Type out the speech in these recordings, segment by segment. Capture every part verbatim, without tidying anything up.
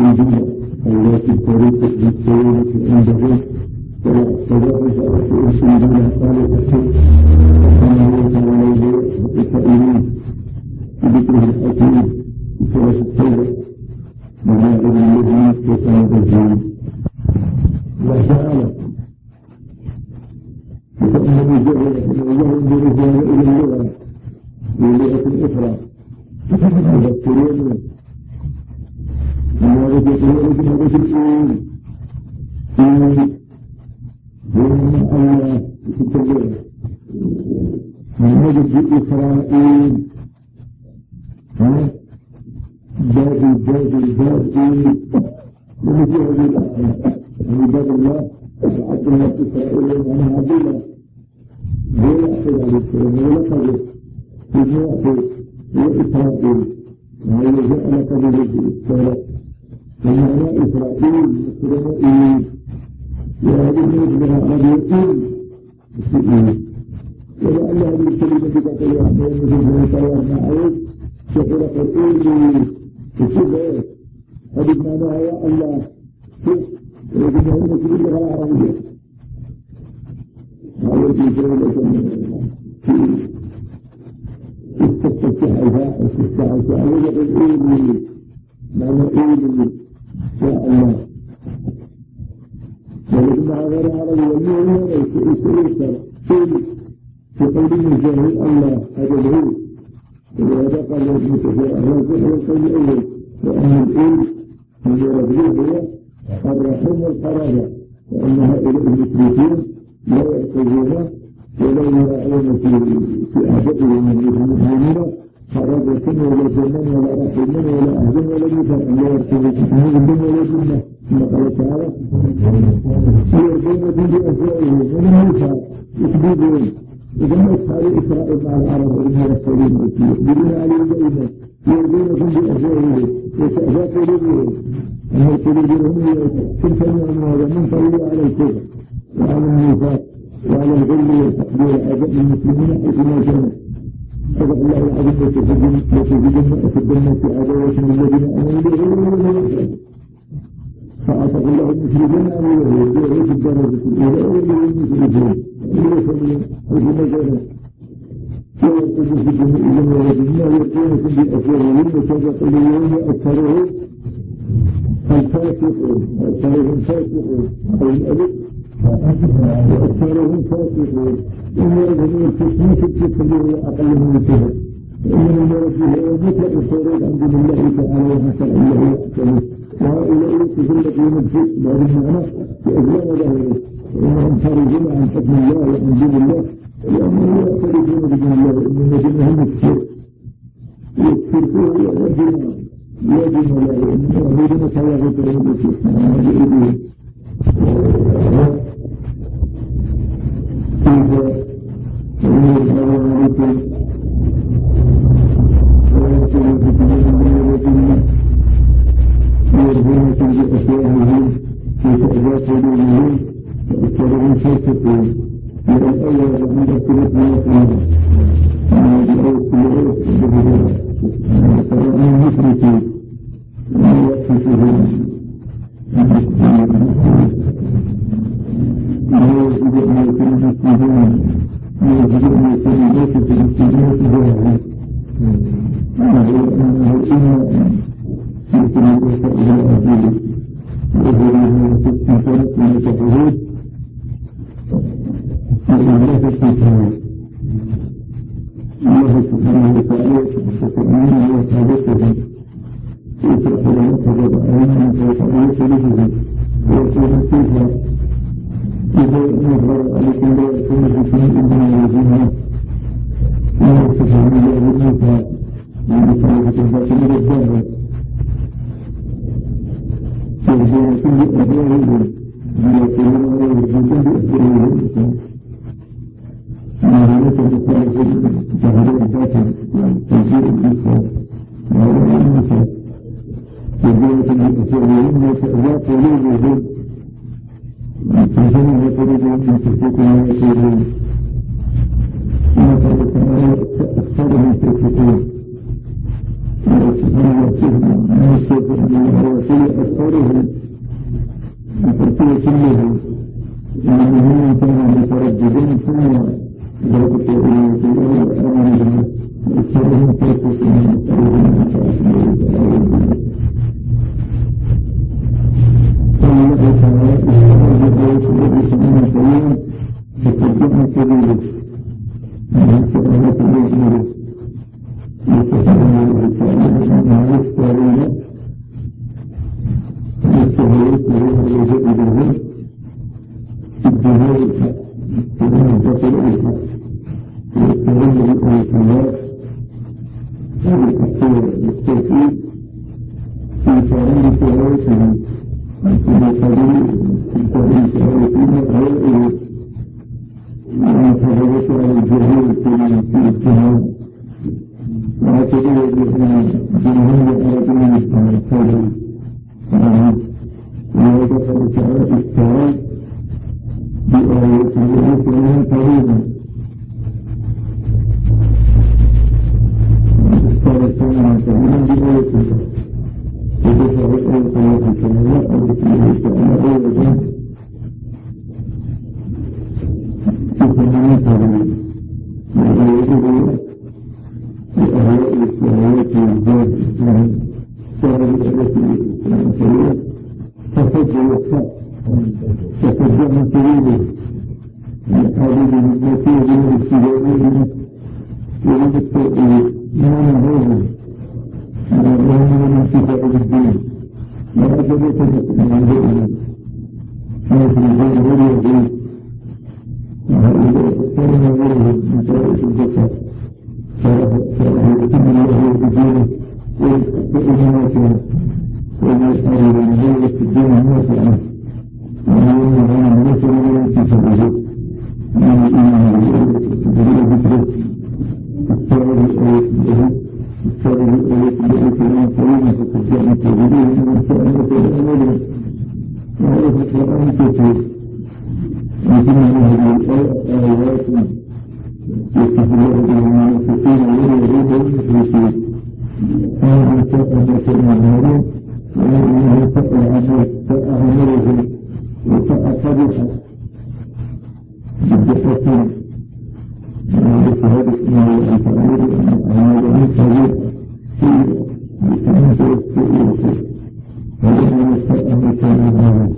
الجملة التي تريد بالسيرة عنده فذلك أرسل بنا قال تحب أنه تعالى التأمين بذكره الحكيم في سورة التوبة مع ابن الذين كتاب الزين الله تعالى فإنه جعل الله برجال إلى اللغة بلغة أخرى يذكرون ما يذكرون بهذه الأول بين الله يتكلم من نجد إسرائيل ها باب باب باب ومثل هذه الآية عباد الله وعبد الله إسرائيل وأنا عبد الله لا يحصل على السلام ولا قدر ابن يحصل هو إسرائيل وهو جاء قبل السلام ومعنى إسرائيل إسرائيل وهذه النسبة عبد الإسرائيل ولعل هذه الكلمة تقول أحيانا في الطيار معروف تقول قرآن بالشبه هذه معناها يا الله شوف ولكن هنا تقول لغة العربية هذا في جولة في استفتحها استفتحها ويقول قرآن معنى قرآن يا الله ولكن هذا العربية اليوم يستريد في قوله الجاهل الله هذا الهو ولهذا قال ابن كثير الرجل هو القول الأول وأن الإل من يربيه هو الرحم والقرابة وأن هؤلاء المشركين لا يأخذون ولا يراعون في أعدائهم من المؤمنين قرابة ولا جنة ولا رحم ولا أهل ولا ميثاق لا يرتبط من الدنيا ولا الجنة كما قال تعالى يرجون بأسرائهم من الميثاق يكذبون إذا ما يفعل إسرائيل مع العرب وإنها يستطيعون يخبرون عليهم دائما يرجونكم بأسرائهم وتأذى قلوبهم أن قلوبهم تنتمي هذا من طويل على الكفر وعلى النفاق وعلى الغل وتقدير أعداء المسلمين حيثما كانوا صدق الله العظيم وتجدن في الجنة عداوة الذين آمنوا بغير فأعتق الله المسلمين عن اليهود ويعيش الدرجة الأولى والمسلمين ويسمي الجنة ويقول في الجنة والجنة ويقولكم بأسرهم وصدق اليوم أكثرهم الفاسقون أكثرهم فاسقون أو الألف وأكثرهم فاسقون إن يرغبون التسمية الكفر وأقل من الكفر وإن المرض هو مطلق الخروج عن دين الله تعالى وحسن الله يحكمه وهؤلاء يتفلقون الفسق بهذا المعنى بأجلال ظاهره وإنهم خارجون عن حكم الله وعن دين الله لأنهم لا يختلفون بدين الله وإنهم دينهم الشرك والشرك يجب يجب لا يجب صلاة كريم الشرك هذه إليه كيف يقول الله عليكم ويقول في كتابه وجنة يرجون في أشيائهم في تأذات قلوبهم فأكثرهم فاسقون من الأول عند اختلاف الوطن من الأول كله بالهدى فأكثرهم مشركين ولا يقصدهم لا يجب أن يكون مسلمين لا يجب أن يكون ليس في المسلمين تجاههم أنه إما يمكن أن يستطيع الأجيال وإذا تستطيع من التحديد فإن لا تستطيع الله سبحانه وتعالى فتؤمن ويتعبده يتأخذ ويتعبد أيضا ويتعبد سلسله ويكون فيها إذا نظر عليكم لا يكون في سنة إبنى وزنها ويتفهم الله بالنفع ويتعبد الباطل والظاهر يرجون كل أبوابهم ويقولون ويرجون بأسرهم وهناك مخالف ظهر الباطل تنزيل الإسلام وهو النساء يرجون بأسرهم وتأذى قلوبهم فجمع قلوبهم من تفكير ما يقولون ما قال تعالى أكثرهم فاسقون سبحانه وتعالى ما يستطيع من الرسول أكثر والوفاء وتجمع سبيله الحبيب المسيح من السجائر ومن التوحيد ما نهوه على الله من انتفاع الدين لا أجل تنسى عن ذلك حيث الجنة واليهود وهؤلاء اختارنا غيرهم من طائف الزكاة فيتم الله بدينه ويستقبل ناسها وما يحاول أن يغير في الدين نافعا وأن يعلم نفسه ولا ينتفعه من الإيمان بالله ذكره السائل الآية له السائل الآية له كلام طويل فقد جاء تغييره من السائل والأمر وهذا في القرآن كثير لكن هذه الآية آيات يصف الله بالمنافقين واليهود والمشركين هذا ساء ما كان يعملون وإنه ساء عمله ساء عمله وساء قبحه بالدقة من شهادة أنه الفعيل أعماله كبيرة سيئة بكلمة السيئة وإنه ساء ما كان يعملون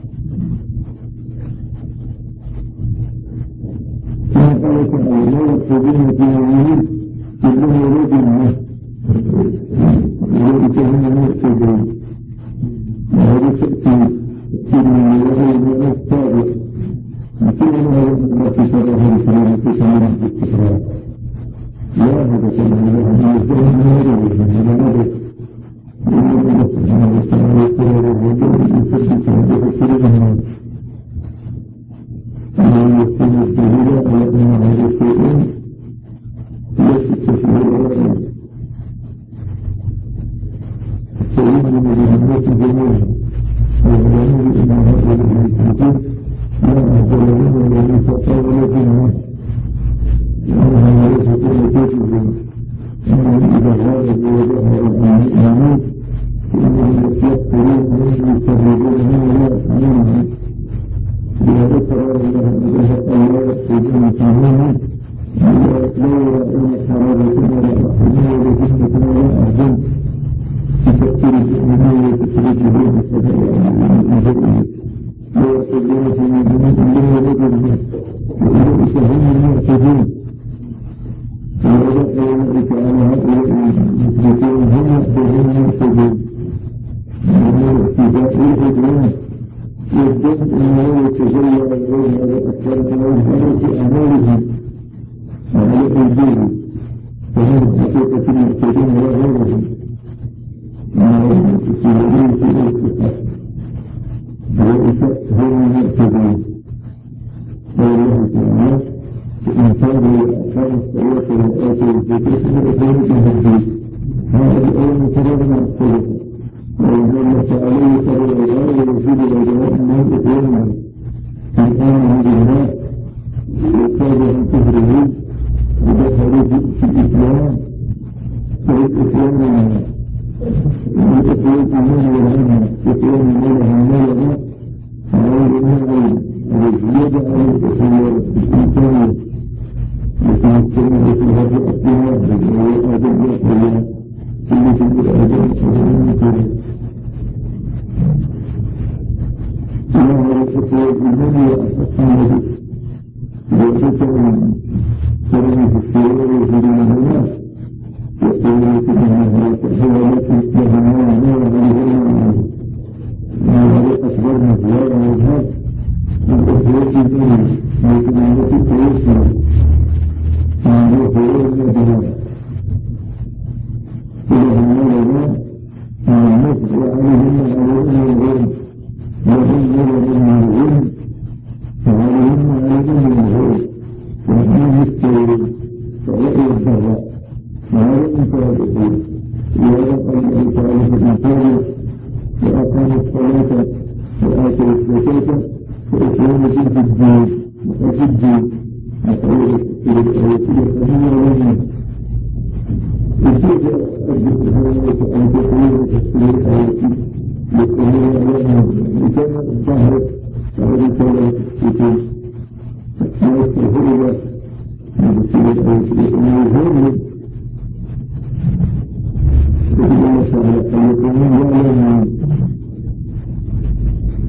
كما قال تعالى لا يقصدون في يمين كله يريد منه وذلك هم يقصدون وهذا تأتي كلمة يريد السابق وكل ما يريد في شرعه الكريم في شرعه التكرار لا هذا كلام الله يزداد من يريد من يريد وإن الله سبحانه وتعالى يقول الرجل يثبت هذا الكلمة أن يكون الدليل على أن هذا الشيء يثبت فيه الرجل السليم من الجهنات الجميع والعلم بأن هذا الحديث لا أفضل منه الذي فقال لكنه وأنها يثبتون كيفهم أنه إذا غاب بوجهه الأمين فإنهم يستيقظون منه يستهدون منه ويفعلونه بهذا قرار الله الله يقصدون فيهم لا يرون حرارة ولا رحمة ولا جنة ولا أهدم في تأثير الأمنية وتسريج بين السبيل المجرد لا يقصدون في مدينة الله وجرده وأولئك هم المعتدون فأولئك أولئك على هؤلاء المشركين هم يأخذون المعتدون وهم الاعتداء والعدوان يجب أنه يتجلى الغير هذا أكثر من الهدى في أعمالهم وعلى أيديهم فهم حقيقة المعتدين وغيرهم ويسيرون في الاتفاق أولئك هم المعتدين قال الله تعالى إن كانوا أقام الصلاة وآتوا الزكاة فأولئك هم هذا الأول مقرر الصلاة وإن دلت عليه فالعباد ويزيد العباد من إكرامه من آمن بالله وكاد عن كفره ودخلوا في الإسلام فالإسلام لنا الإسلام من ولهما إسلام من ولهما غير من الزيادة على الإسلام الإنسانية لكن السنة في هذه الأسلام وهو آدم يقول كل شيء آدم وهو الله يتقوى بالنبي وأصحابه ويتقوى سلم في السيارة ويجري الناس يقول لكم أنها تحوى لكم لهما نور عليهما وهذا أكبر مزيار وهذا من أخوات الدنيا لكن التي توصل من أخوات الدنيا إلى الله من النصر عليهما عليهما الغرب وهم يرى من الغرب فعليهم عليهم من الغرب وهم يستوون فرأي الضراء وهذا انتهى ويرى أن تعالى في الإنسان وأقام الصلاة وآتوا الزكاة فإسلام في الدين وفي الدين أقول في الآية فهي لنا الشيء أجل أن تقول تفسير الآية لكن لكان الظاهر فهذه كانت تكون ما يستهل بسير الآية لأنه يهمل الله تعالى أن يكون يعلم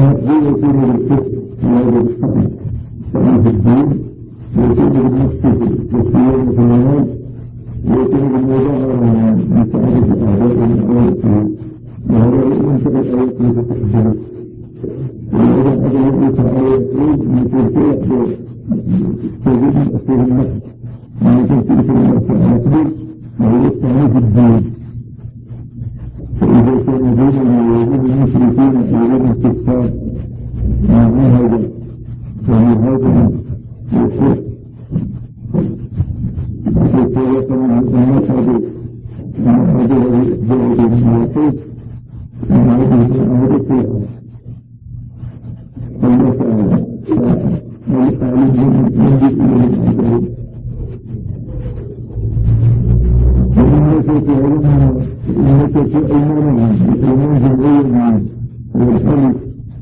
المقبول يكون بالفقه وهذا بالحق كما في الدين ويكون بالنفس في الصيام في المال ويكون بالمظاهرة مساعدة أعداء الأعداء وهذا يمكن الآيات لتتحدث وإذا أدرك آيات من تلك تجد أسير النفس من تلك النفس المقبول وهو التعريف الدين فإذا كان ديننا ويجب المشركين أيضا الكفار مع هذا ومهاجما والشرك وكذلك من المشهد مع هذه الزوجة من الوقوف مع هذه الأمريكية الله تعالى فأعلمهم من جزء من الأعداد وإنك تعلمها إنك تؤمنها بإيمان جمعيا والحلف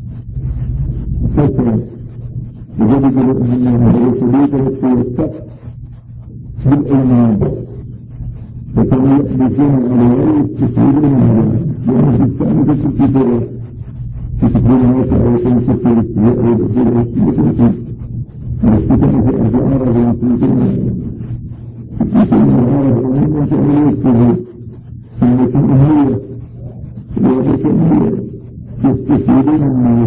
فترة وجدد الأمنية ورسوليك في السقف بالإيمان فكانوا يحدثون على رأي تسعيدون على لأن في السعادة تكتبها تكتبونها تعالى تكتب الاستياء والأسئلة والسلطة والاستياء في أسعار والسلطة تكتبون العرب وهم تعالى يكتبون سنة أمية وبكمية يستفيدون الناس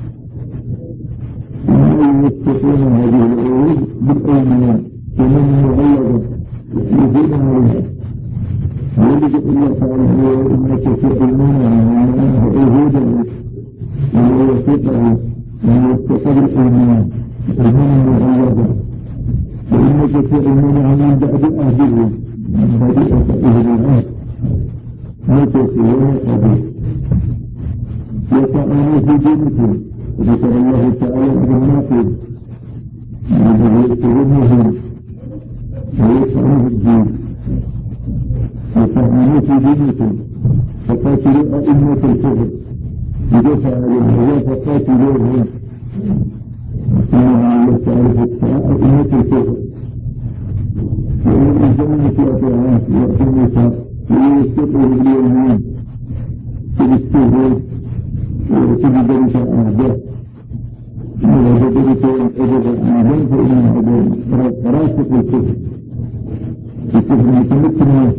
وما يستفيدون هذه العروض بالأيمان ومن مغلظة يزيدون عليها ولد الله تعالى هو إنك تؤمنون وأنه أهودا وهو يستطيع وهو يستطيع الأيمان ومن مغلظة وإنك تؤمنون من بعد أهله من بعد أهله متسيئة قبل يطعن في دينكم ذكر الله تعالى بالناقض الذي يتهمهم ويطعن في الدين يطعن في دينكم فقاتلوا أئمة الكفر إذا فعلوا هذا فقاتلوهم إنما الله تعالى فتاة أئمة الكفر وإن الزمن في أطاعات وقت النساء ويستطيع باليمين في الاستهداف وفي ذلك الأعداء وإذا ذلك الأجل الأعداء فإن الأعداء راسخ الكفر الكفر متمكن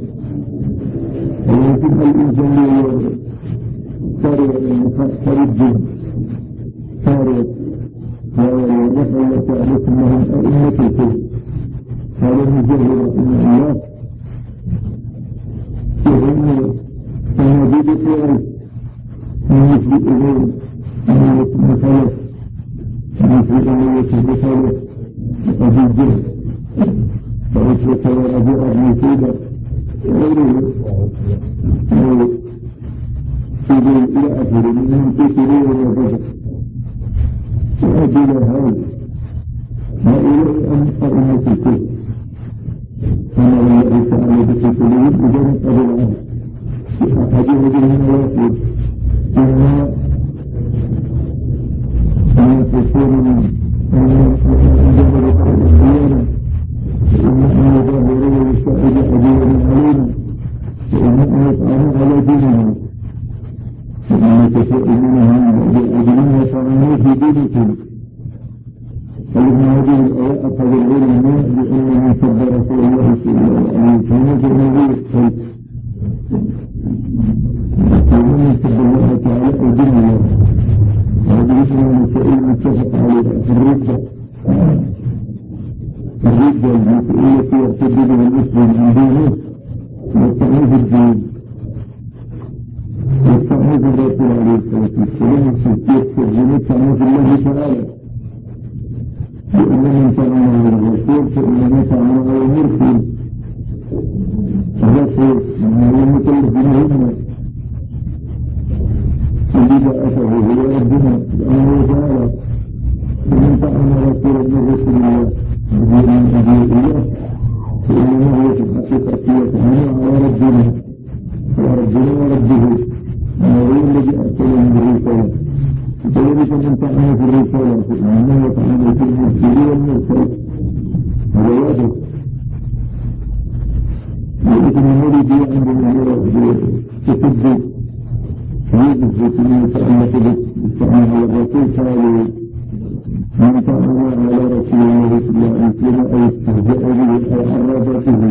ولكن الإنسان صار صار الدين صار ونحن تعرف أنهم أئمة الكفر هذا المجرد رحمه الله فإن الموجود الثالث من مثل الأذين من مثلث مثل أمية المثلث أبي الجهد فأسلك وأبي أبي سيدة وغيره سيدين إلى آخر منهم في سرير وبشر وأجل هذا هؤلاء أئمة الكفر أنا الله تعالى بكتبه بجانب أبو العالم أحدهم من الواقع إنما أن تكون من أن يجب لقاء الديانة وإن ظاهرين يستعد أبيهم علينا وإن يطعن على ديننا وإن تسائلونهم بالأجلين يطعنوا في دينكم فلما هذه الآيات أخذ العلم بأن من سب رسول الله صلى الله عليه وسلم فإنه يقتل ومن سب الله تعالى أجل الله وهذا اسم المسائل متفق عليها الردة الردة المسؤولية يعتد بها المسلم من دينه والطعن في الدين والطعن في الرسول عليه الصلاة والسلام يكفر بمطعن في الله تعالى لأن من طعن على الرسول فإنما طعن على المرسل الرسول أنه المكلف بمهمة الذي أتاه هو ربنا سبحانه وتعالى ومن طعن رسولا من رسول الله من أبي الله فإنما هو في الحقيقة يطعن على ربنا وربنا وربه هو الذي أرسله بالرسالة فذلك من طعن في الرسالة فإنه يطعن في المرسل والمرسل هذا واضح لكن المريد عندما يرى تسبب يجب أن يتعلق بالتعامل على الرسول قالوا من تعامل على رسول الله صلى الله عليه وسلم أو استهزأ به أو عرض به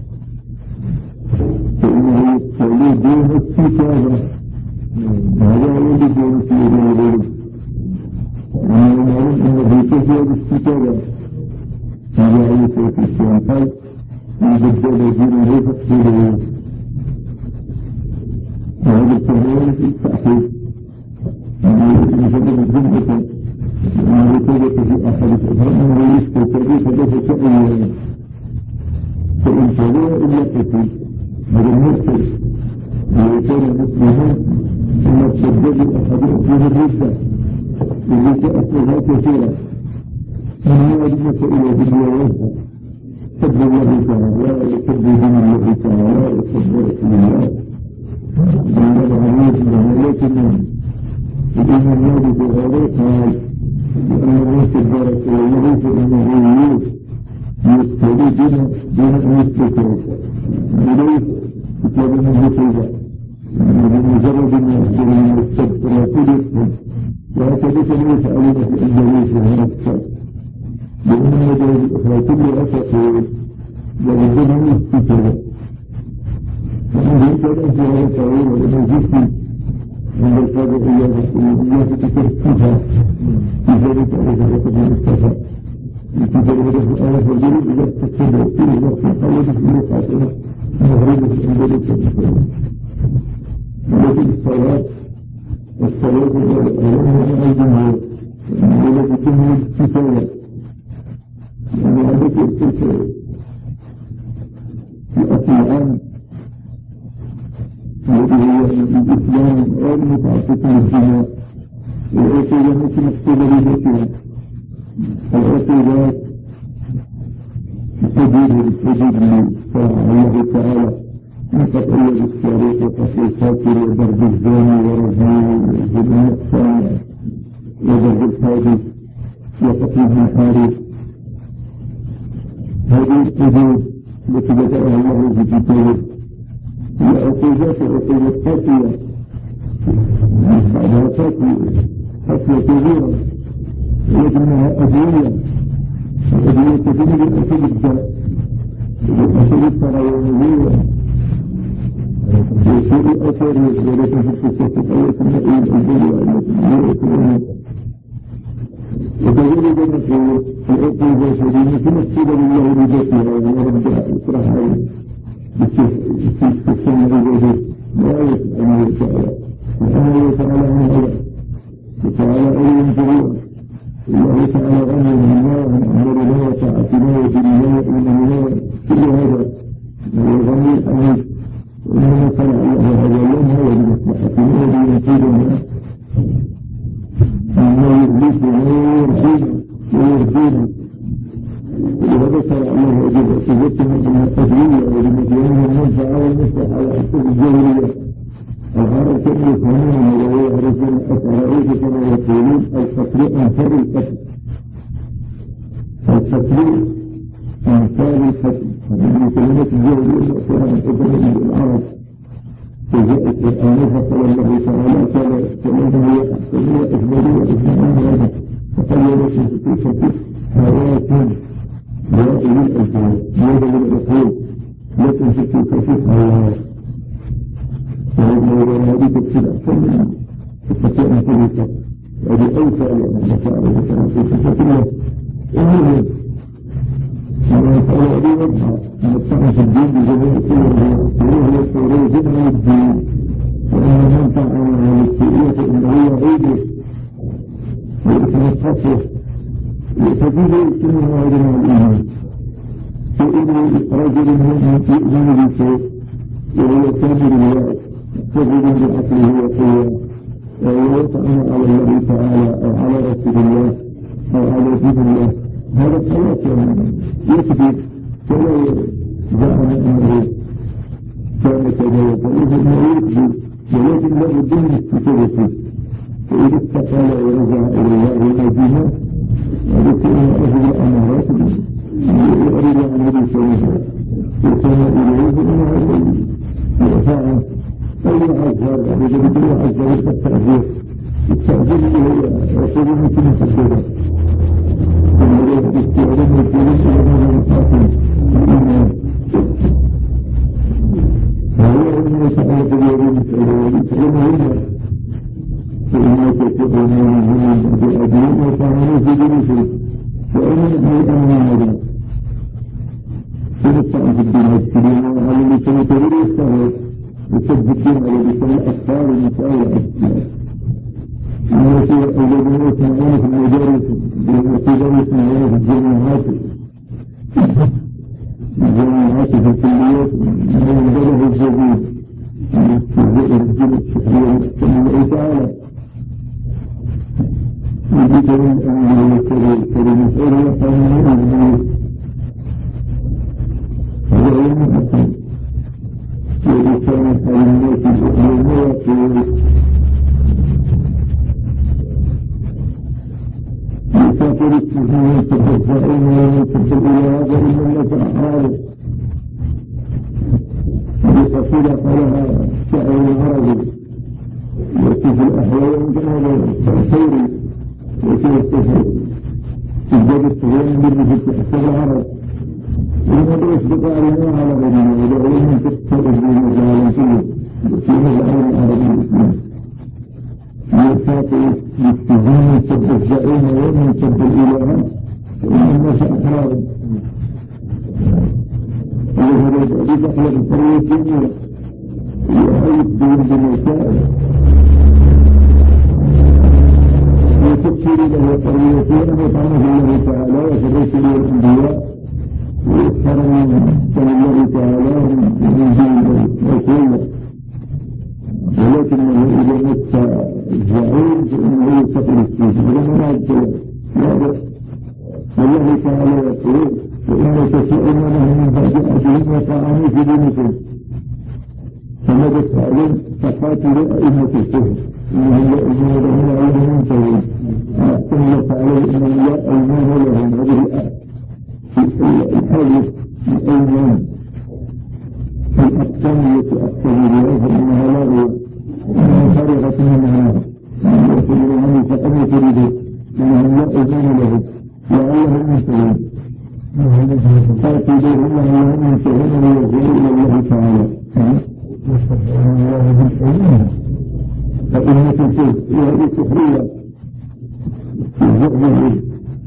فإنه يستولي دون الكتابة هذا الذي دون الكتابة ومن المعلوم أنه يتجه بالكتابة هذا عليه الصلاة والسلام قال من بدل دينه فاقتله وهذا التهويل في التأخير يجب الجنة أنه يتجه في أحد الأفراد أنه يستطيع ثلاثة أيام فإن فلا إلا قتل هذا المرسل ويكون مسلما ثم تسبب أحد أفراد الردة اللي تأثرها كثيرا من هذه المسائل الدنيا وجهها سب الله تعالى وسب دين الله تعالى وسب رسول الله من العليم لكن بدون الله تعالى قال لأنه سب رسول الله فإنه يقتدي دون دون أن يستكبر إليه كتاب منه توبة بمجرد أن يخبر من السب رسول وهكذا كان يسألون في أنجليس هنا الكتاب لأن هذا الأخرى كل أسفه يردهم استكبر ومن كان في هذا الطويل وإنه جسم عند القادر إياه تتكفها في ذلك أريد أن يستفى الكتاب هذا في آية الجريد إذا تتكبر فيه وقت الحوادث إلى قاتلة مغربة في أنجليس الإسلام ولكن الصلاة الصلاة الأولى الجمهور التي تنهي الكفاية يعني هذا الكفاية في أصل العام الذي هو الإسلام غير متعصب للجماع والعقيدة التي مقصودة بذاتها العقيدة تجيب تجيب لشرع الله تعالى من قطعية التاريخ وقتل الفاكر وضرب الزاني ورجل النقصان وضرب الحادث وقتل المحارب هذه الحدود التي ذكرها الله في كتابه هي عقوبات عقوبة قاسية بعدها قاسية قاسية كبيرة ولكنها أدوية الأدوية تجنب الأسد الداء الأسد التراوية وشيء أثر ولكن في القصة الأولى النائل الأولى التي يأكلون وكذلك نقول العقوبة شديدة تمثل لله بذاتها وربها إصلاحها باستثناء الوجود لا يسأل تعالى سبحانه وتعالى عن الله وتعالى علم كبيرا الله تعالى غني من الله ومن أمرنا وطاعتنا وديننا وإيماننا كل هذا هو غني الحميد وإنما صنع الله هذا اليوم هو بمصلحتنا وبينفذنا أنه يغلقنا ويرحينا ويرحينا ولهذا شرع الله وجب اعتبرتنا من التدوية ولمدينها المنفعة والمصلحة على أساس الجاهلية الغرض كان يفهمون وهو يعرفون أسرائيل كما يقولون القتل أنفر القتل القتل أنفر القتل هذه كلمة الجاهلية مؤثرة من قبل العرب فجاء القرآن فقال الله تعالى قال كلمة هي أحسن وأجمل وأجمل هذا فقال لكم في فتح حياة لا أولي الأجهاد ماذا من الأقول لكن في فتح حياة وهذا هو هذه تفسير أحسن منها تستطيع أن تلك هذه أوسع لأن المسائل مثلا في فتح الله إنه لما قال أبي وضع نتعن في الدين بجميع صوره وهو الصوري جمع الدين وأن من تعن على السئية فإنه يعيده وإثم الصفر ففيه كلمة هذا من الإيمان فإنه رجل يؤمن بشيء وهو كامل الله تجد بعقله وقوة ويطعن على الله تعالى أو على رسول الله أو على دين الله هذا الصلاة يثبت فلا زعم أنه كان كذا وكذا أنه يثبت ولكن لا بد من استثباته فإذا استقال ورجع إلى الله والمدينة وذكر أهل أمارات يؤرد عن هذه الشريعة وكان إليه أنه يرفع أو يعذر أو إذا بدوا عز وجل التأثير التأثير اللي هو يقول ممكن يحدده ثم يستعلم يقولون إلى هذا المحاكم وهو أنه يتعلق بيرين يتعلم هنا فإنه تتبعون من الأدين وطعنوا في دينه وأنا أبني أمنا هذا فنستعن في الدين والسلام وعلى اللي سنتبير يستغل يسد الدين على اللي سنة أكثار ومسائل أكثار التي الذين يسمعون في المدارس بالمسيطة يسمعون في الجامعات الجامعات في الكليات من البلد الجديد من الجنة الشكرية من الله تعالى يذكر الأمر كلمة وقامون الجنة هذا علم حسن الذي كانت على الناس الأخرى يسافر السجن يتحفظون ويتحفظ إلى هذا إلا نفع لتصل قالها شعر العربي التي في الأحياء عندنا الخير وفي التفاق تزداد الصغيرين باللي في التحفظ العرب وما يصدق علينا على غيرنا ودعوهم تتفرج بمجال فيه في مجال العربي الإسلام يسافر بالسجن سب الزعيم ومن سب الإله وإن الناس أحرار وهذا يجب أخلق القرية ويحيط بهم بالمسائل وتكثير له قريتين وطعنه الله تعالى وفي الرسل والأنبياء ويكثر من الله تعالى من دين رسوله ولكنه إذا مت الزعيم فإنه يستقل السجن ولما نعد واضح والله تعالى يقول وإن تسألون له من بعد أهلهم وطعنوا في دينكم فماذا تفعلون فقاتلوا أئمة الكفر إنهم لا أيمان لهم وعليهم منتهون أحسن الله تعالى إنهم لا أيمان لهم هذه الحاجة الأيمان الأقسام التي أقسم بها فإنها لاغية إنها فارغة من معناها يقولون عنه فأنا تريد إنهم لا أيمان لهم لعلهم منتهون قاتلوا لعلهم منتهون ويرجعوا إلى الله تعالى فإنة الكفر وهذه كفرية الزعم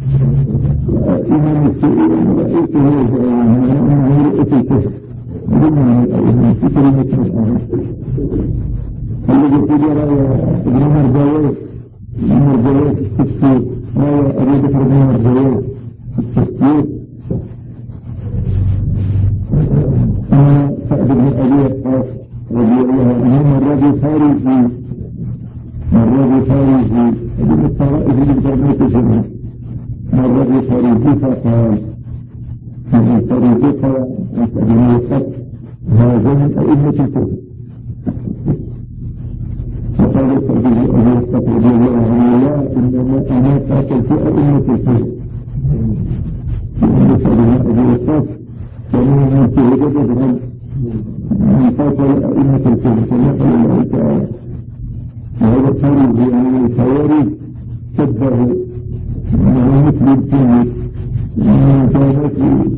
إمام السؤال رأيته أنه رؤية الكفر ضمن الأئمة في كلمة الآن الذي قدر ابن مرزوي ابن مرزوي في التفسير رأى أبي بكر بن مرزوي في التفسير أنا سعد بن أبي وقاص رضي الله عنه الرجل خارجي الرجل خارجي ابن الطرائف من جرمية الجنة الرجل خارجي فقال من الطريق قال أبن القط هذا من أئمة الكفر فقال سعد بن أبي وقاص رضي الله عنه لا إنما أنا قاتل في أئمة الكفر سعد بن أبي وقاص كانوا من شهد بدرا من قاتل أئمة الكفر كما قال الله تعالى وهذا الخارج يعني الخوارج شبه يعني مثل الجنة من كانت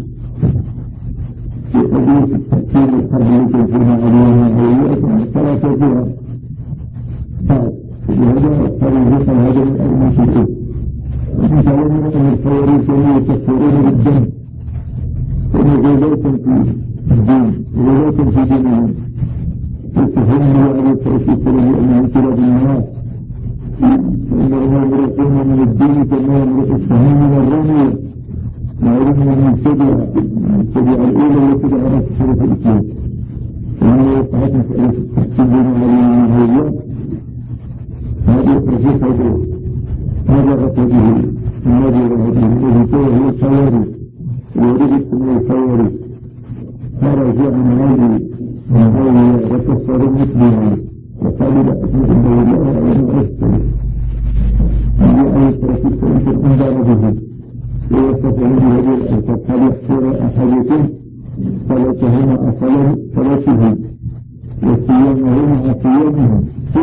في حديث التحكيم الحرب التي فيها عليها هوية ثلاثة فيها بعد لهذا الخارج قال هذا من أئمة الكفر ومثلا من أن الخوارج كانوا يكفرون بالدم وغلاة في الدين وغلاة في دينهم فاتفهموا على التأسيس لأنهم كلاب الناس فإنهم يمرقون من الدين كما يمرق السهم من الرمية وعلمنا من السبعة السبعة الأولى التي دعنا في شرف الإسلام وهي وقعت مسألة التحكيم بين علينا من هؤلاء هذا الترجيح هذا غطته الذي رهده الذي هو الخوارج ورجت من الخوارج فرجع من هذه من هذه وكفر مثلها وقال لا أسمع الله وأنا أستمع هذه آية رسول الله أنبار به ويستطيع بهذه الألفاظ هل يحصر أحدكم صلاتهما أصلا صلاته وصيامهما صيامهم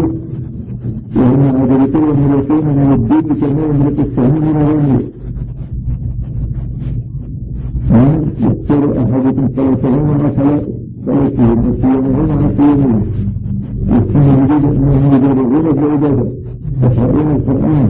يملك السهم من غيره يقتل أحدكم ثلاثة مع ثلاثة وصيامه مع صيامه يسمى يجب أنهم يجربون العبادة يقرؤون القرآن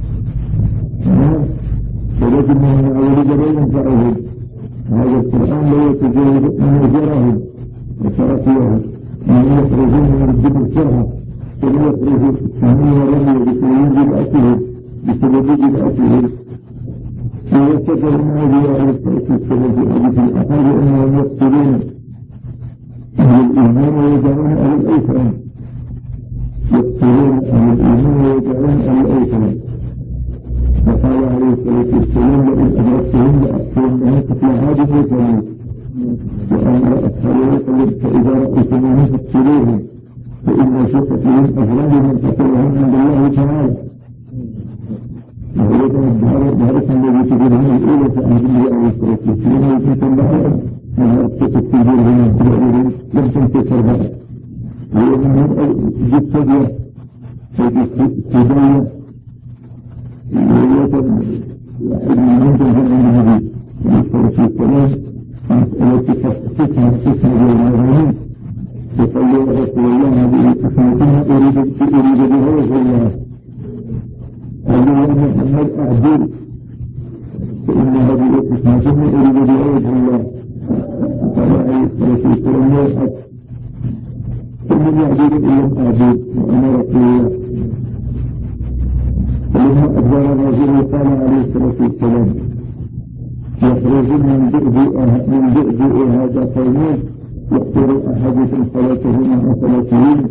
ولكنهم يعودون لا ينفعهم هذا القرآن لا يتجاوز أن يجرهم وتركوه أن يخرجون من الدين الشرعة كما يخرج الثاني والرمي بسبب بدعتهم بسبب بدعتهم ويستطيعون هذه على التأسيس كما في حديث الأحد أنهم يقتلون أهل الإيمان ويدعون أهل الأيثام يقتلون أهل الإيمان ويدعون أهل الأيثام فقال عليه الصلاة والسلام لئن أدركتهم لأقتلنهم قتل عاد وثمود وأمر أصحابه فإذا رأيتموهم فاقتلوهم فإن شقتهم أفراد من قتلهم عند الله تعالى وهو الدارة الذي تجدهم الأولى فأهل الله عليه الصلاة والسلام ويكون بعض من أكتب التجير من الدائرين لم تنتصر بعض ومن الجسدية الجسدية ويتم واحد من منتج النبي عليه الصلاة والسلام مسألة تسمى تسمى بالمغنين يقول رسول الله هذه تسمتها أريد أريد بها وجه الله قال يا محمد أعدل فإن هذه تسمتها أريد بها وجه الله قال عليه الصلاة والسلام لا أحد فمن يعدل إلا أعدل وأنا رسول الله فلما أدبر الرجل قال عليه الصلاة والسلام يخرج من بئر هذا قومين يقتل أحدكم صلاته مع صلاتهم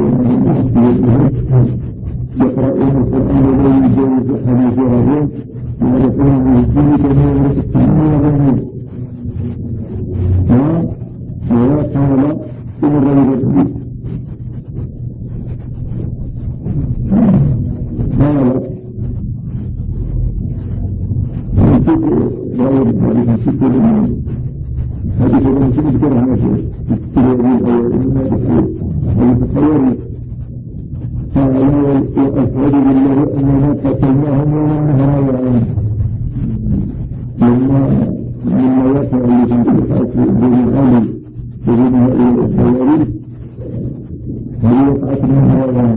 يقرؤون القرآن ولا يجوز حناجرهم ويعرفون من الدين كما يعرف السماء والغنم ولا قال إن غير الدين قال غير الحديث ستة الإمام حديث الإمام سنذكر هذا التلاوي أو إنما بحيث ويتخير قال وأشهد بالله أننا قتلناهم وما نهرايا لما لما يقع الذي يقع بين الغالي وبين الخيارين هذه وقعت النهرايا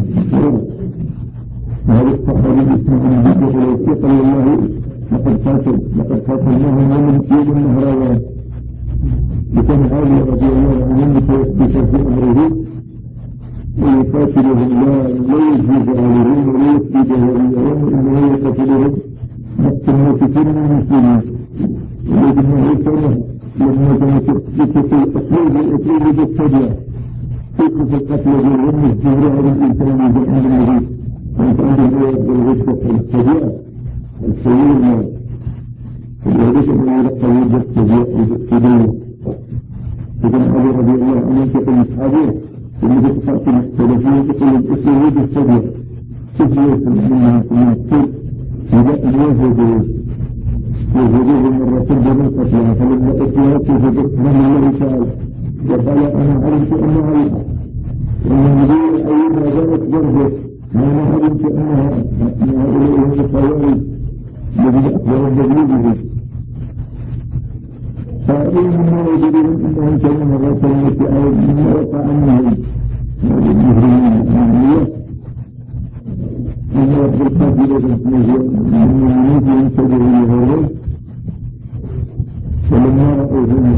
وهذا الصحابي اسمه من ذكر الوثيق لله لقد قاتل لقد قاتلناهم ومن يوم النهرايان لكن هذه رضي الله عنهم بشرف أمره ويقاتلهم لا لا يجيز عليهم ولا يسجد عليهم إنه يقاتلهم مقتل كثير من المسلمين ولكنه كان لما كانت تكتب الأسلوب الأسلوب بالتبع تكتب القتل بالغم الجهر على الإنسان بأمر النبي وأنت عندما يقبل غشة التبع السيئة ولذلك أنه يلقى وجه التبع الكبير فكان أبو رضي الله عنه تقول أصحابه إنه تقاتل الثلاثين تقول الأسلوب بالتبع تجلس منها من السر إذا أن يهدوا يهدوه من رسول بني قتلها فلما أتلها تهدت من الله تعالى وقال أنا علمت أنها الحق وأن نبي أيضا ذلك جرده أنا علمت أنها هؤلاء هم الخوارج الذين أخبروا بذنوبهم فإنما يجرون أنهم كانوا مرة كلمة مما وقع عنهم المجرمين الأمنية أن يقبل قاتلة من الموت ينتبه لهذا فلما رأوهم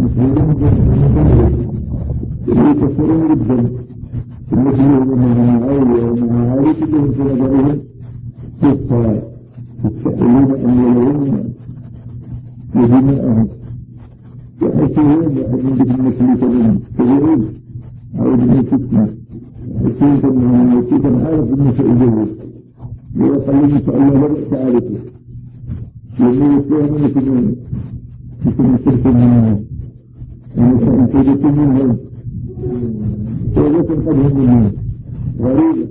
يكفرون جدا المسلمين من معاوية ومع عالي كلهم في نظرهم كفار يستحيلون أموالهم ودماءهم يحسون يحسون بالمسلمين كلهم كبيرون أو بالمسلمين يحسون كلهم يحسون عارف بالمسلمين ويقال لهم سأل الله لبأس عارفه لأنه يستيهم مثل مثل الشرك منهم ونسأل سيدة منهم سيدة قدهم منهم غريبة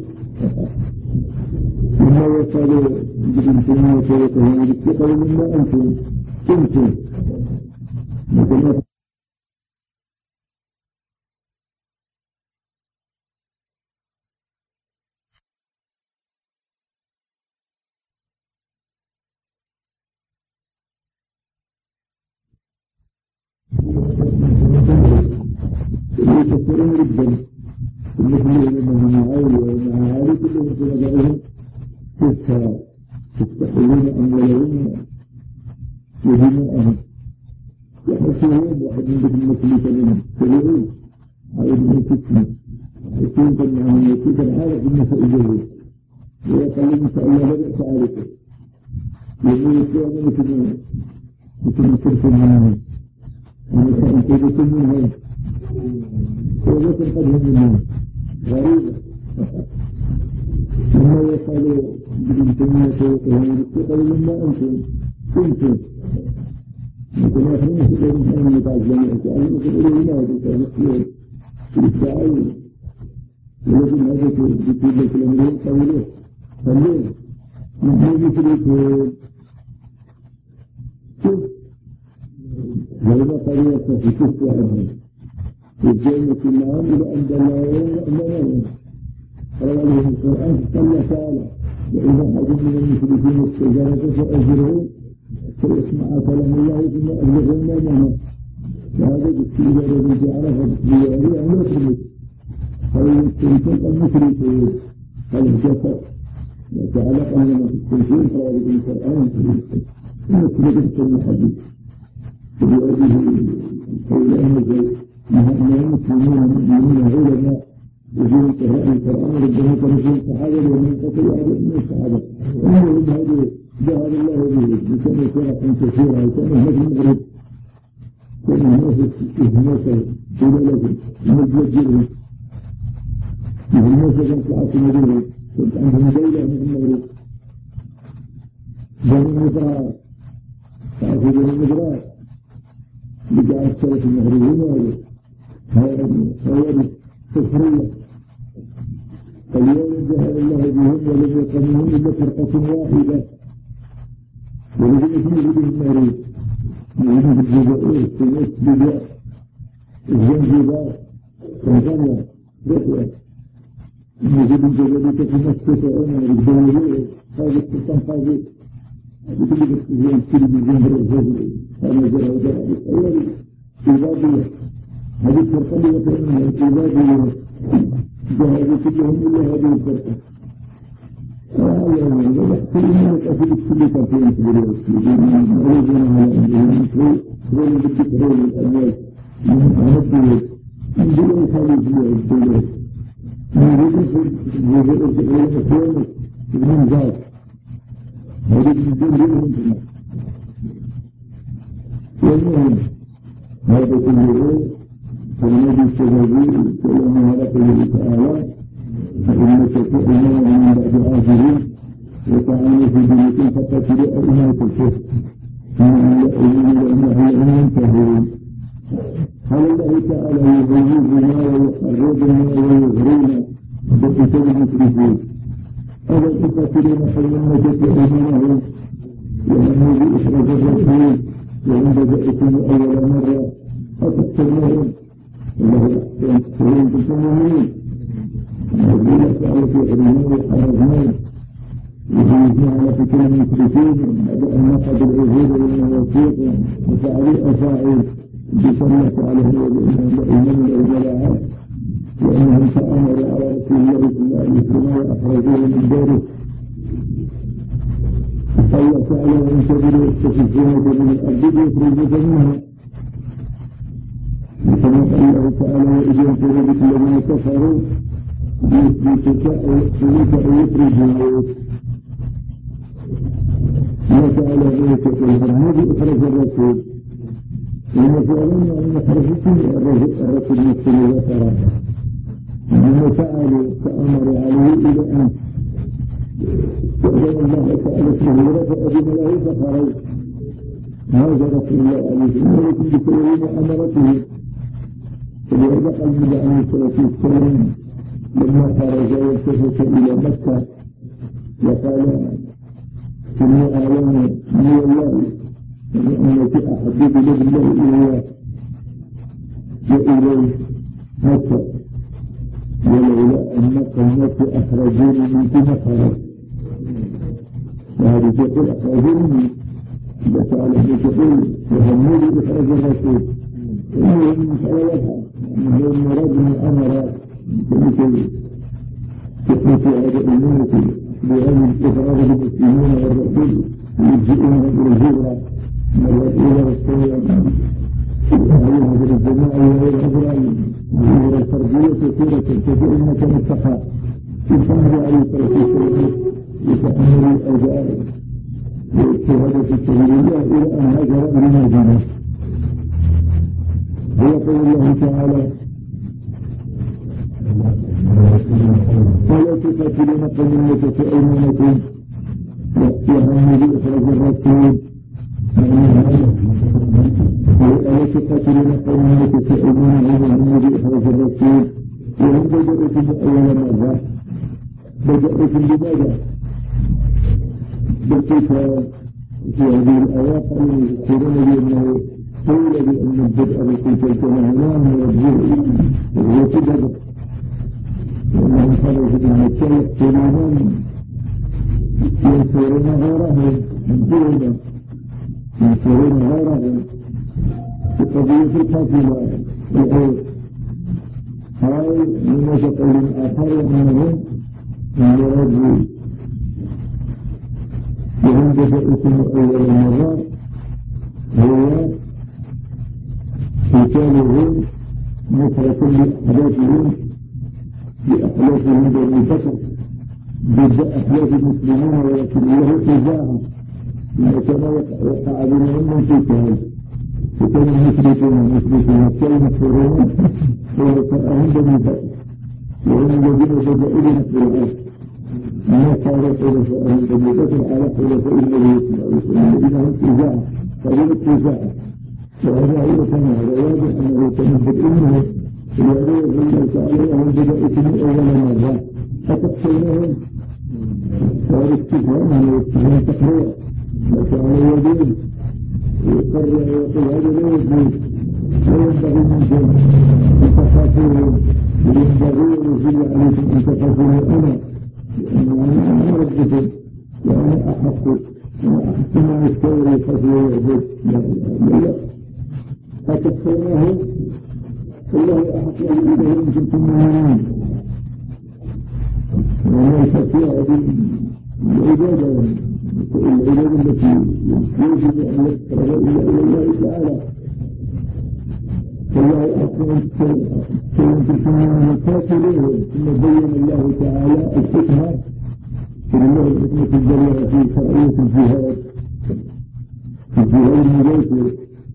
ثم يقال بابن تيمية ويقول بالثقل مما أنتم كنتم مثل يكثرون جدا المسلمين انهم معاولي ومعاولي كلهم في نظرهم كيف يستحيلون اموالهم ودماءهم يحسنون واحد من ذلك المسلمين منهم سبعون عاود من فتنة يكون كان معهم يكون كان عارف النساء الجهود ويقال إن شاء الله بدأ تعارفه يقول السلام مثل مثل كرس منهم ونساء كرس منهم وذلك قدهم منهم غريبة ثم يقال بابن تيمية ويقال لما أنتم كنتم مثل آخرين في الإنسان المتعزم يتعلم في الإله ويتعلم في التعاون ولكن هذا بكل الأمرين قوله فالليل نحن مثل شوف لما قرية في كفة عنهم في الجنة النعام إلى أن دلائهم وأمنهم قال عليهم القرآن قال تعالى وإذا أحد من المشركين استجابة فأجرهم فيسمع كلام الله ثم أبلغهم ما منه وهذا باستجابة الذي عرف بيعري أن يخرج فالمشركين المشركين فالجسد وتعلق أننا في التنفيذ قال القرآن المشركين المحدث بيعريه قول أنه نهى المسلمين المؤمنين علماء وجود قراءة القرآن ربما كانوا في الصحابة ومن قتل أحد من الصحابة ومنهم هذا جعل الله به بكم فرقا كثيرة وكان هذا المغرب كان هناك هناك دولة مجددة هناك كانت طلعت المغرب كنت عندهم دولة من المغرب بني مزرعة تعرفوا بني مزرعة بجاء السلف المغربيين هذا كفرية اليوم جعل الله بهم ولم يقمهم إلا فرقة واحدة ولكن يكون بهم المغرب يعيد الجزائر السنوات بداء الزنجبار الغنى رقية يجب الجزائر في مسكة أنا بالدولية هذا السلطان قاضي بكل الاستجابة كل بالجنبر الزنجبار هذا جرى وجرى أولا عبادية هذه الفرقة اللي وكأنها عبادية جهازوا كلهم إلا هذه الفرقة وعلى كل ما يتأثر بكل تفاصيل الجريئة يعرضون على أنهم يقولون بالذكرين الأموال من عهده من دون الخالص للدولة من دون الجزائر الأسوانة ابن ذات هذه الجنة منهم والمهم هذا كله فالنبي السببي كلما هرقه تعالى فإنك تؤمن من بعد آخرين وتعالى في دنيا فقتل أئمة الكفر من يؤمن لأنه ينتهي قال الله تعالى يغيظنا ويحرضنا ويغرينا بقتال المشركين ألا تقاتلون حينما تؤمنهم وأنه بإخراج الرسول وعند ذلكم أول مرة أتقتلونهم الله أحسن تقولون تسمعون أقول سألت يحرمون وحرزون وجيزنا على فكر المشركين هذا أن نقض العهود والمواثيق وفعلوا أفاعل بسنة عليه وبإيمان الجلاعات وأنهم تأمروا على رسول الله صلى الله عليه وسلم وأخرجوه من داره الله تعالى وانتظروا يستفزون من الأرض ويخرجوا منها كما قال الله تعالى وإذ ينتظر بك الذين كفروا بيثبتك أو يقتلوك أو يخرجوك ما تعالى ذلك البرهان أخرج الرسول وما فعلنا أن خرجتم الرسول نفسه وفراها وما فعلوا تأمروا عليه إلى أن فأذن الله تعالى شهورا فأذن له فخرج هذا رسول الله عليه وسلم ولكن بسبب أمرته فلهذا قال النبي عليه الصلاة والسلام لما خرج والتفت إلى مكة وقال إني أعلم من الله أنك أحبب لله إليه وإليه مكة ولولا أن قومك أخرجوني منك مخرج وهذه تقول أخرجوني بس على أن تقول وهمولي إخراج الرسول إنه المسألة واضحة أنه المراد من أمر بمثل تحدث أعداء الملك بأن إفراد المسلمين والرسول يجزئونهم إلى الهجرة مرات إلى والسنة عليها بالجماعة والهجرة الهجرة الفردية كثيرة كثيرة إنها كانت تقع يفهم عليه الصلاة يتحمل الأوزار والشهادة في سبيل الله إلى أن هاجر إلى المدينة. ويقول الله تعالى فلا تقاتلون قوما يتساءلونكم يهم بإخراج الرسول ولا تقاتلون قوما يتساءلون يهم بإخراج الرسول وهم بدأتم أول مرة بدأتم بماذا؟ بالقتال في هذه الآيات يذكرون بأنه قيل بأن البدء بالقتال كان هنام ويبدأ وهو كذب وأنهم خرجوا من مكة يقتلون ينصرون غيرهم من دونه ينصرون غيرهم في قضية القتل الأول هاي من وجه قول آخر أنهم يرد وهم بدأتم أول مرة هو قتالهم نصرة لأحداثهم لأحداثهم بني بكر ضد أحداث المسلمين ولكن له إذاعة لما كان وقع بينهم من قتال وكان المشركون المشركون كانوا مكفرون ووقعهم بني بكر وهم الذين بدأوا بنصر العرب ما صارت حلفاءهم بني بكر على حلفاء النبي صلى الله عليه وسلم الذين هم إذاعة فجرت إذاعة وهذا هو كان هذا واضح أنه تنبت أمه الوالد الله تعالى وهم بدأتم أول مرة فتحصلهم صار استفهام عن استفهام تقرير فكان يجب ويقرر ويقول هذا لا يجوز لا ينبغي منكم أن تخافوهم وينبغي ويجب عليكم أن تخافوني أنا لأن أنا ربكم وأنا أحق وأنا أحسن من الثور يخافوا ويعبد لا لا فتحصلهم الله أحق أن يجب إن كنتم مؤمنين وليس فيها العبادة العبادة التي يجب أن يقرب إلى الله تعالى فالله أحق أن تكونوا مقاتلين ثم بين الله تعالى الحكمة في الله الحكمة الجليلة في شرعية الجهاد في الجهاد المباشر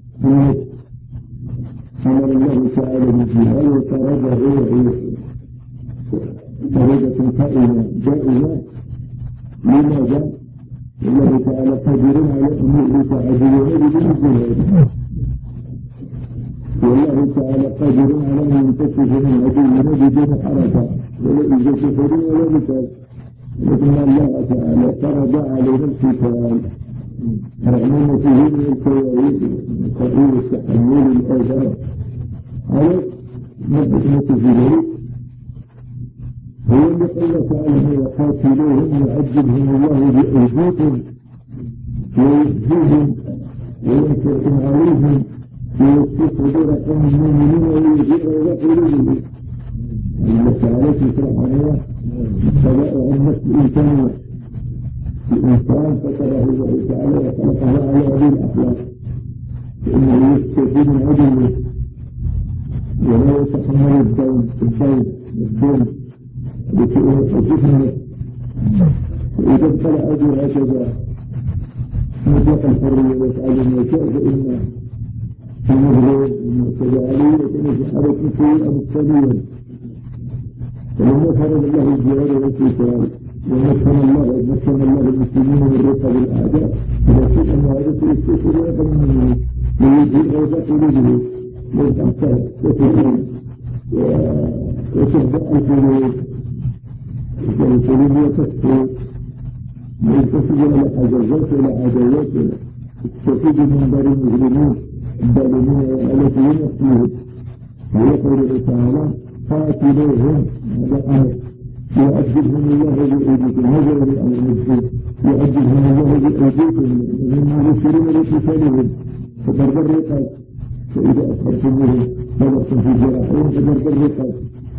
أمر الله تعالى بالجهاد وطرده طريقة قائمة جائزة لماذا؟ الله تعالى قادر على أن يؤتى عدوه بالجهاد والله تعالى قادر على أن ينتصف من عدوه بدون حركة ولا إجازة فريق ولا مثال لكن الله تعالى فرض علينا القتال رغم فيه من الكوارث قبول التحمل الآثار على نبت في ذلك هو اللي قال تعالى وقاتلوهم يعذبهم الله بأيديكم ويخزيهم وينصركم عليهم ويكفي صدور قوم المؤمنين ويجيء إلى قلوبهم المسألة تشرح عليها سواء عن نفس الإنسان الإنسان فكره الله تعالى وخلقه على هذه الأخلاق فإنه يستفيد من عدله ولا يتحمل الدين الدين الدين بجسمه إذا ابتلى أجل هكذا مطلق الحرية ويسأل ما شاء فإن المغرب المعتدى عليه وكان في حالة سيئة مستمية فلما فرض الله الجهاد والقتال ومكن الله مكن الله المسلمين من رقب الأعداء فلكن أن هذا سيستشير أكثر منه ويجيء غيظ قلوبه والأمثال وتكون وتهدأ القلوب والقلوب وتسكت وينتصب على حجازات ولا عداوات ولا تستفيد من دار المجرمين الظالمين التي يمثلون ويقول تعالى قاتلوهم هذا آية يعذبهم الله بأيديكم هذا هو الأمر المسلم يعذبهم الله بأيديكم هم مبشرون بقتالهم فضرب الرقاب فإذا أخذتموهم نظرتم في جراحهم فجرد الرقاب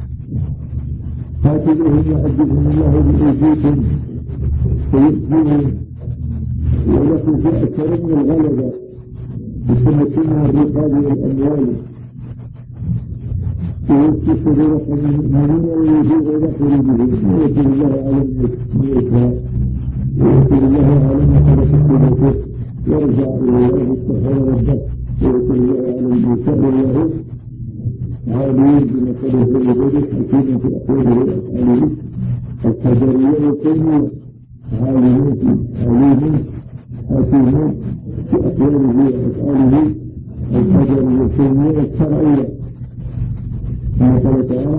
هاتذهم يعذبهم الله بأيديكم فيؤذيهم ولكم في أكثر من الغلبة يتمكنها الرقاب والأموال ويسكي صدورة المؤمنين ويجيب إلى قلوبهم ويسر الله على الميتها ويسر الله على ما خلق قلوبه يرجع إلى الله استغفر ربه ويسر الله على الميتاء والله عالمين بمثله وبدء حكيما في أقواله وأفعاله القدرية والكونية عالمين عليم حكيم في أقواله وأفعاله القدرية والكونية الشرعية كما قال تعالى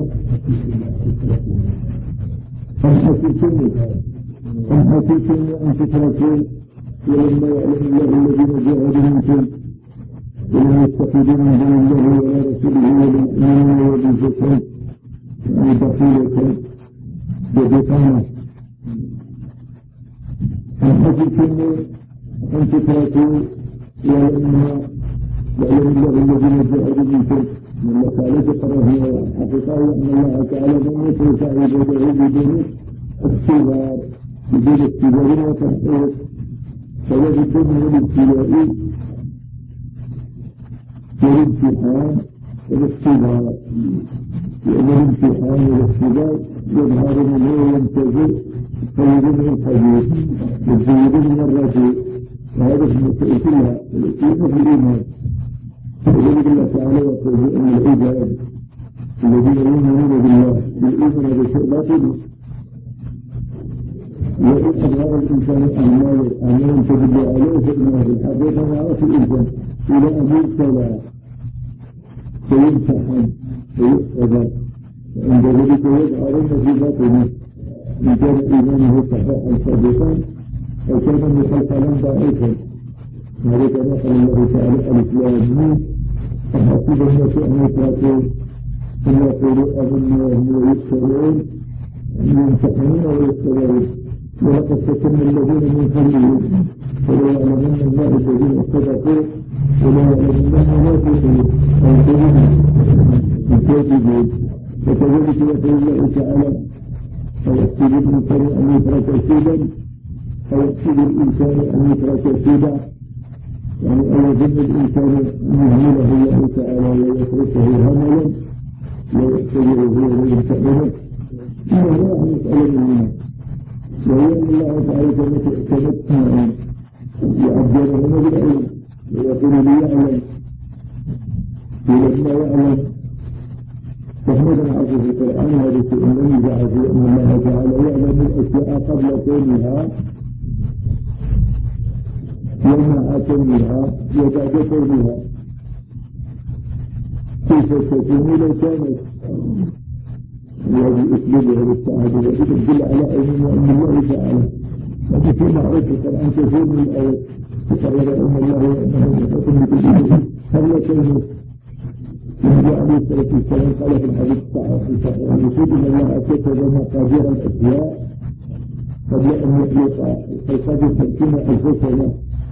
أم حسبتم أم حسبتم أن تتركوا ولما يعلم الله الذين جاهدوا منكم ولم يتخذوا من دون الله ولا رسوله والمؤمنين وبالفتن يعني بخيلة ببطانة أم حسبتم أن تتركوا ولما يعلم الله الذين جاهدوا منكم من مسالة قرآنية حقيقة أن الله تعالى لم يترك عباده بدون اختبار بدون اختبار وتحقيق فوجد من الابتلاء والامتحان والاختبار لأن الامتحان والاختبار يظهر منه وينتزع خير من الخبير والزيد من الرجل وهذا في المسائل كلها والإسلام في الإيمان وذلك الله تعالى يقول أن العباد الذين يؤمنون بالله بالإيمان بشيء باطل وإن أظهر الإنسان أعماله أعمالا تدل عليه فإنه في الحقيقة ما عرف الإنسان إلى أن يبتلى فيمتحن فيؤخذ وعند ذلك يظهرون في باطنه إن كان إيمانه صحيحا صادقا أو كان مخلقا ضعيفا هذا كما قال الله تعالى الإسلام أحسب الناس أن يتركوا ثم يقولوا أظن وهم يكسرون يمتحنون ويكسرون ولقد فتنا الذين من قبلهم فلا يعلمن الله الذين صدقوا ولا يعلمن المنافقين الكاذبين وكذلك يقول الله تعالى أيحسب الإنسان أن يترك سودا أيحسب الإنسان أن يترك سودا يعني أن يظن الإنسان أن يهمله الله تعالى ويتركه هملا ويحتجره ويمتحنه إنه لا مسألة منه وهي أن الله تعالى تمتعا يعبرهم بالعلم ويقول لي يعلم ولما يعلم فهذا العرض في القرآن هذا شيء لم يجعل أن الله تعالى يعلم الأشياء قبل كونها ومع كونها وبعد كونها كيف تكون لو كانت وهذه أسلوبها للسعادة التي تدل على علم أن الله تعالى هذا في معروف القرآن كثير من الآيات تقرر أن الله وأنه يحكم بكل شيء هل كونه النبي عليه الصلاة والسلام قال في الحديث الصحيح المسود أن الله كتب مقادير الأشياء قبل أن يخلق فالقدر تمكين ألف سنة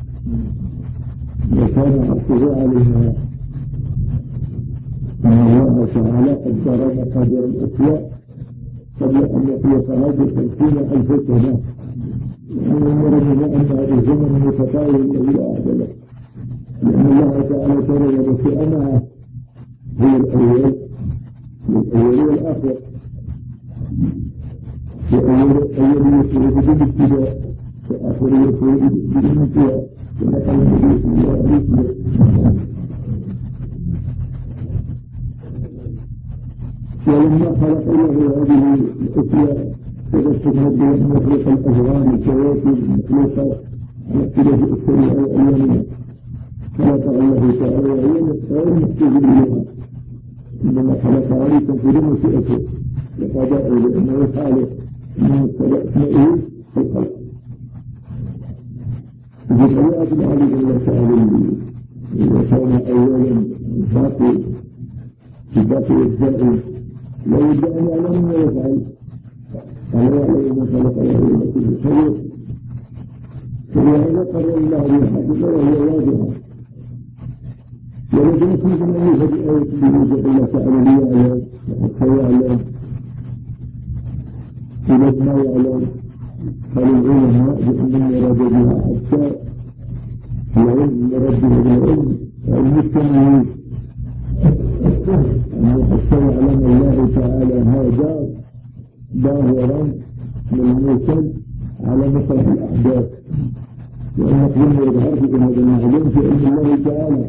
وكان عرشه عليها أن الله تعالى قدر مقادير الأشياء قبل أن يخلق هذه تمكين ألف سنة وأن يرمنا أن هذا الزمن متطاول الذي لا أحد له لأن الله تعالى ترى وبشئ معه هو الأول والأول والآخر وأول يسير بالابتداء وآخر يسير بالانتهاء ونقل النبي صلى الله عليه وسلم ولما خلق الله هذه الأشياء تذكرها بأن يخلق الأزرار الكواكب المخلوقة على اختلاف السريع والأيام خلق الله تعالى وهي غير محتاج إليها إنما خلق عليك في مشيئته وقضاءه لأنه خالق من أسمائه في الخلق بطبيعة العلي الله تعالى وكان أولا باقي في باقي الزائد لا يبدأ أن يعلم ما يفعل ألا يعلم ما خلق الله كل شيء فلهذا قرر الله بالحقيقة وهي واضحة ولم ولكن من يوجد آية بوجود الله تعالى ليعلم حتى يعلم ولد ما يعلم قال العلماء بأن المراد بها حتى العلم مراد به العلم علم التمييز أنه حتى يعلم الله تعالى هذا ظاهرا ملموسا على مصرف الأحداث وأن نقول يظهر في هذا المعلوم في علم الله تعالى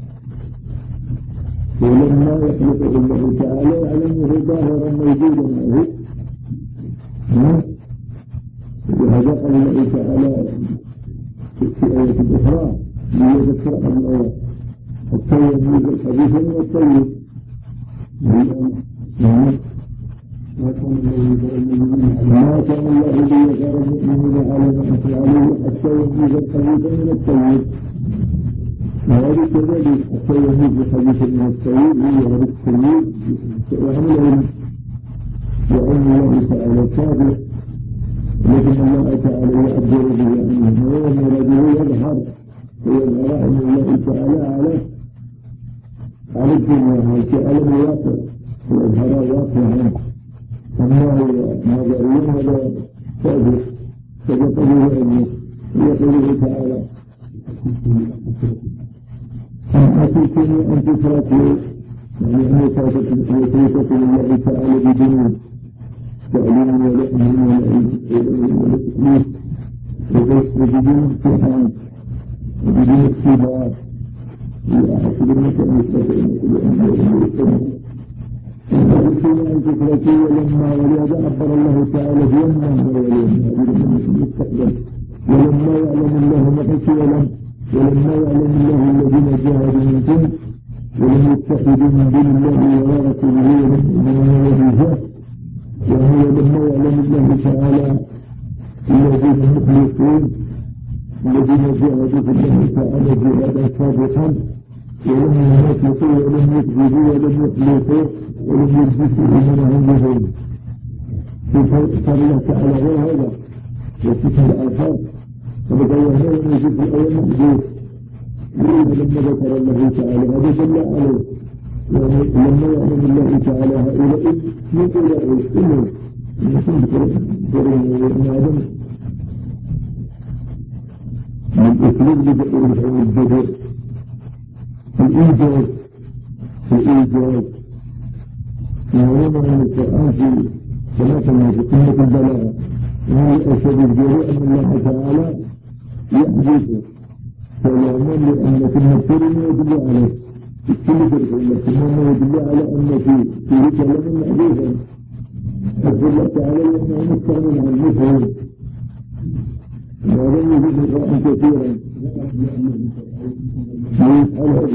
ولما يخلق الله تعالى يعلمه ظاهرا موجودا معه وهذا قال الله تعالى في آية أخرى ليذكر أن حتى يميز الخبيث من الطيب ما كان الله ليغفر المؤمنين على ما أنزل عليه حتى يميز الخبيث من الطيب وهذا كذلك حتى يميز الخبيث من الطيب هو هذا الطيب وعلم وعلم الله تعالى صادق لكن الله تعالى يعبر به عنه ومراده يظهر ويظهر أن الله تعالى على على الدنيا وكألم واقع ويظهر واقعا أما هو نظريا هذا صادق فقوله أنه يقوله تعالى أن أتيتني أن تتركوا يعني أن يتركوا الله تعالى بدون تعليم ولا أمن ولا تكليف وبدون امتحان وبدون اختبار وأحسب المكان فأرسلنا أن تتركوا ولما ولهذا عبر الله تعالى بيمنا ولما المستقبل ولما يعلم الله نفسه ولم ولما يعلم الله الذين جاهدوا منكم ولم يتخذوا من دون الله ولا رسوله ومن يهده وهو لما يعلم الله تعالى الذين المخلصون الذين جاهدوا في الله تعالى جهادا صادقا ولم ينافقوا ولم يكذبوا ولم يخلصوا ولم يلبسوا ايمانهم بهم قال الله تعالى غير هذا وصف الاخر فبقينا لم يجد في الايه محدود يريد لما ذكر الله تعالى هذا دل عليه لما يعلم الله تعالى هؤلاء من أولئك إلا يكون بكرم آدم من أسلوب لبقر الجدر الإيجاز الإيجاز يعلم أن القرآن في ثلاثة في قمة البلاغة وهو أشد الجريء أن الله تعالى يحدثه فيعلم لأن في المكترين يدل عليه كل ذلك إنما يدل على أن في في كلام محدوثا أقول الله تعالى أنه مستعمل عن المفهم ولم يجد القرآن كثيرا ويسأل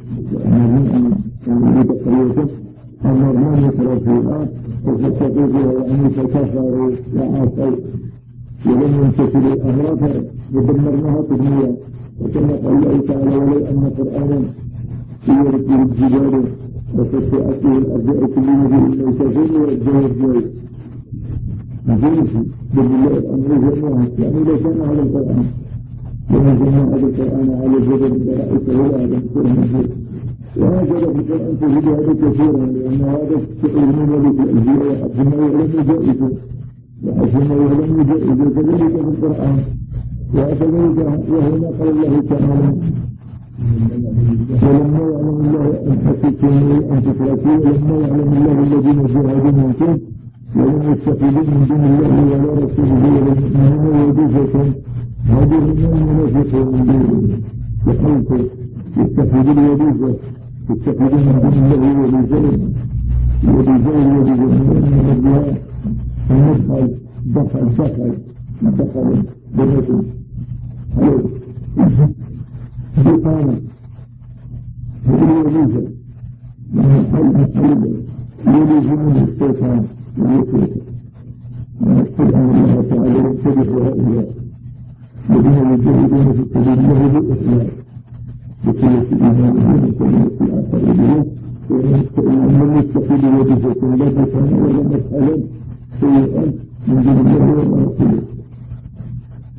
أن بتقريته أمرنا نقرأ في الآن وفتقوا يعني فكفروا وعصوا ولم يمتثلوا الأمر ودمرناها تدميرا وكما قال الله تعالى ولو أن قرآنا سيرت الجبال وتسعته الأرجاء كلهم بالميتين والجوى الجوى نجيش بالله الأمر جميعا يعني لو كان على القرآن ونزلنا هذا القرآن على الجبل برائسه ولا هذا القرآن مجيد وهكذا في القرآن تجد هذا كثيرا لأن هذا علم ولد الأنبياء وحسن يعلم جائزه وحسن يعلم جائزه كذلك في القرآن وكذلك وهنا قال الله تعالى ولما يعلم الله أن حسبتم أن تتركوا ولما يعلم الله الذين جاهدوا منكم ولم يتخذوا من دون الله ولا رسوله ولا المؤمنين وجوزكم هذه من المنافقين من دونه بحيث يتخذوا الوجوزة يتخذوا من دون الله وليزين وليزين وليزين من الله المدخل دخل دخل دخل بنته هلو بطانة هذه الوجوزة من الحل الحلبة يليزين من الشيطان ويكفر ونكفر أن الله تعالى يتبع هؤلاء الذين يجاهدون في سبيل الله بالإخلاص بكل إيمانهم وكل الآخر بهم ومن يتخذ وجهة لا تكون ولا مسألة سيئا من دون الله ورسوله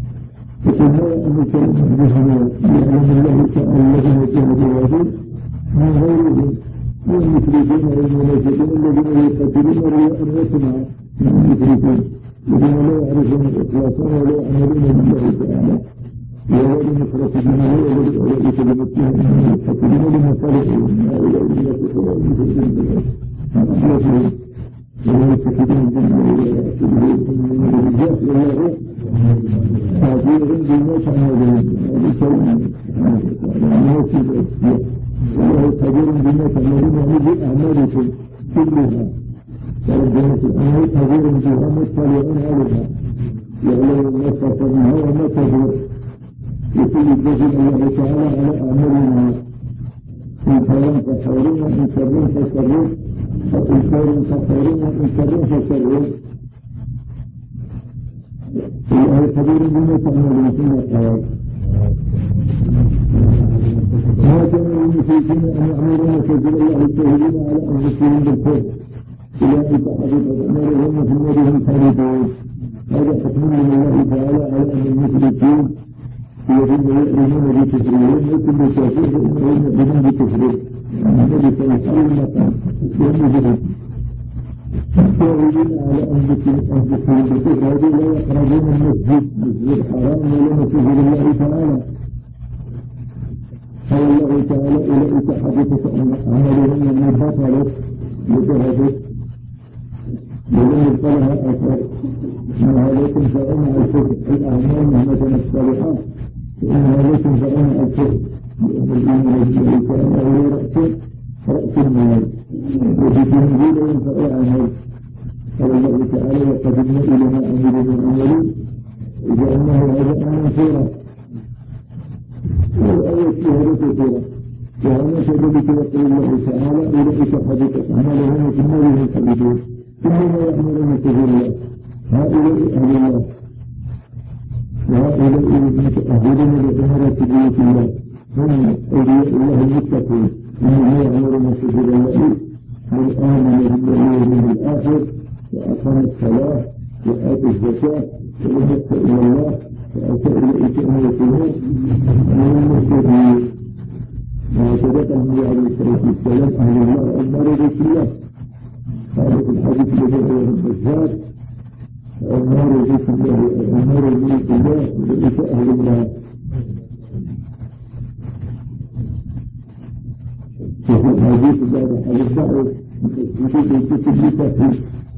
فقلنا أن كلمة بها يعلم الله تعالى الذين جاهدوا وجهه من غيرهم من المشركين والمنافقين الذين يقتلون رياء وسمعا من المشركين الذين لا يعرفون الإخلاص ولا يعملون بالله تعالى ولا بنصرة دينه ولا بكلمته يقتلون لمصالحهم هؤلاء المنافقون والمشركين أخلصهم ولا يتخذون من الرجال والله تعبيرهم بالناس عن هذا الشيء والله خبير بما تعملون بأعمالكم كلها فربنا سبحانه خبير بها مطلعون عليها يعلم ما صفناها وما تدور يقول الجزء الله تعالى على أعمالنا إن كان فخيرون إن كرون فشرون فإن كان فخيرون إن كرون فشرون الله خبير بما تعملون ثم قال ما كان للمشركين أن يعملون سبيل الله الشاهدين على أنفسهم بالكفر أولئك حبطت أعمالهم في نارهم خالدون هذا حكم من الله تعالى على أن المشركين الذين يؤمنون بكفرهم وكل كافر فإنهم يؤمنون بكفره النبي صلى الله عليه وسلم يؤمن الشاهدين على أنفسهم بالكفر هذه لا يقربون المسجد مسجد الحرام ولا مسجد الله تعالى قال الله تعالى أولئك حدثت أعمالهم من بطلت وجهدت ولم يبطلها أثر إنها لا تنفعون الكفر الأعمال مهمة الصالحات إنها لا تنفعون الكفر لأن الإيمان بالله تعالى هو رأس رأس المال وفي تنزيل ينفع عمل قال الله تعالى وقدمنا إلى ما عملوا من عمل وجعلناه هذا منصورا والآية فيها كثيرة وهنا كذلك يقول الله تعالى أولئك حدثت أعمالهم في النار خالدون إنما يعملون سبيل الله هؤلاء أهل الله وهؤلاء المتأهلون لعمرة بيوت الله هم أولياء الله المتقون إنما يعملون سبيل الله من آمن بالله واليوم الآخر وأقام الصلاة وآتى الزكاة ولم يتق إلى الله وأتى إليك أن يكونون من المسلمين وصدق النبي عليه الصلاة والسلام أهل الله أمر بالله قال في الحديث الذي رواه البزار أمر بالله أمر بالله وليس أهل الله وفي الحديث بعد حديث بعض يجب أن تكتب لتفهم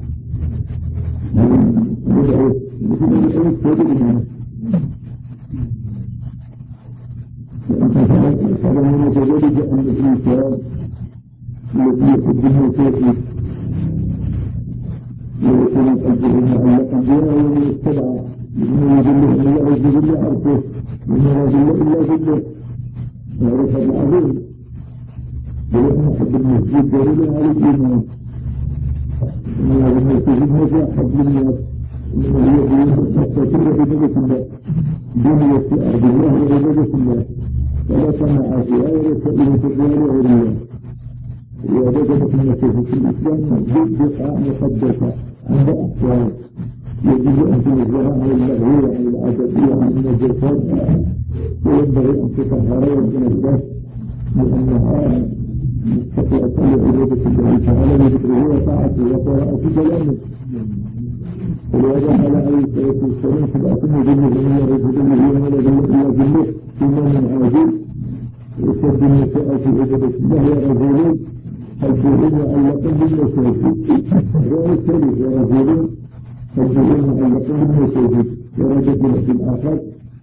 ندعو مثل الأول تدري فلما كذلك أن الإنسان الذي يحبه كافر ويكون قلبه معلقا بها ومن يتبع من يذله أن يعز بالله عرفه ومن لا ذل إلا بالله وهذا فضل عظيم ولأن حب المسجد دليل على الإيمان إن هذا المسجد نجاح حب الناس إنما هي حتى كل عبادة الله دنيا في أرض الله وعبادة الله ولا طمع فيها ولا سئل في الريال والريال ووجدت المسجد في الإسلام مسجد بقاع مقدسة عند أحوال يجب أن تنزلها عن اللغو وعن العددية وعن النجاسات وينبغي أن تطهر وتنزه لأنها مستقلة لعبادة الله تعالى وذكره وطاعته وقراءة كلامه ولهذا على عليه الصلاة والسلام سبعة مجلة من الرجل الذي ولا ذل إلا بالله إمام عادل وسد النساء في عبادة الله ورجلين الجهود معلقا بالمساجد غير الثالث ورجلين الجهود معلقا بالمساجد ورجل في الآخر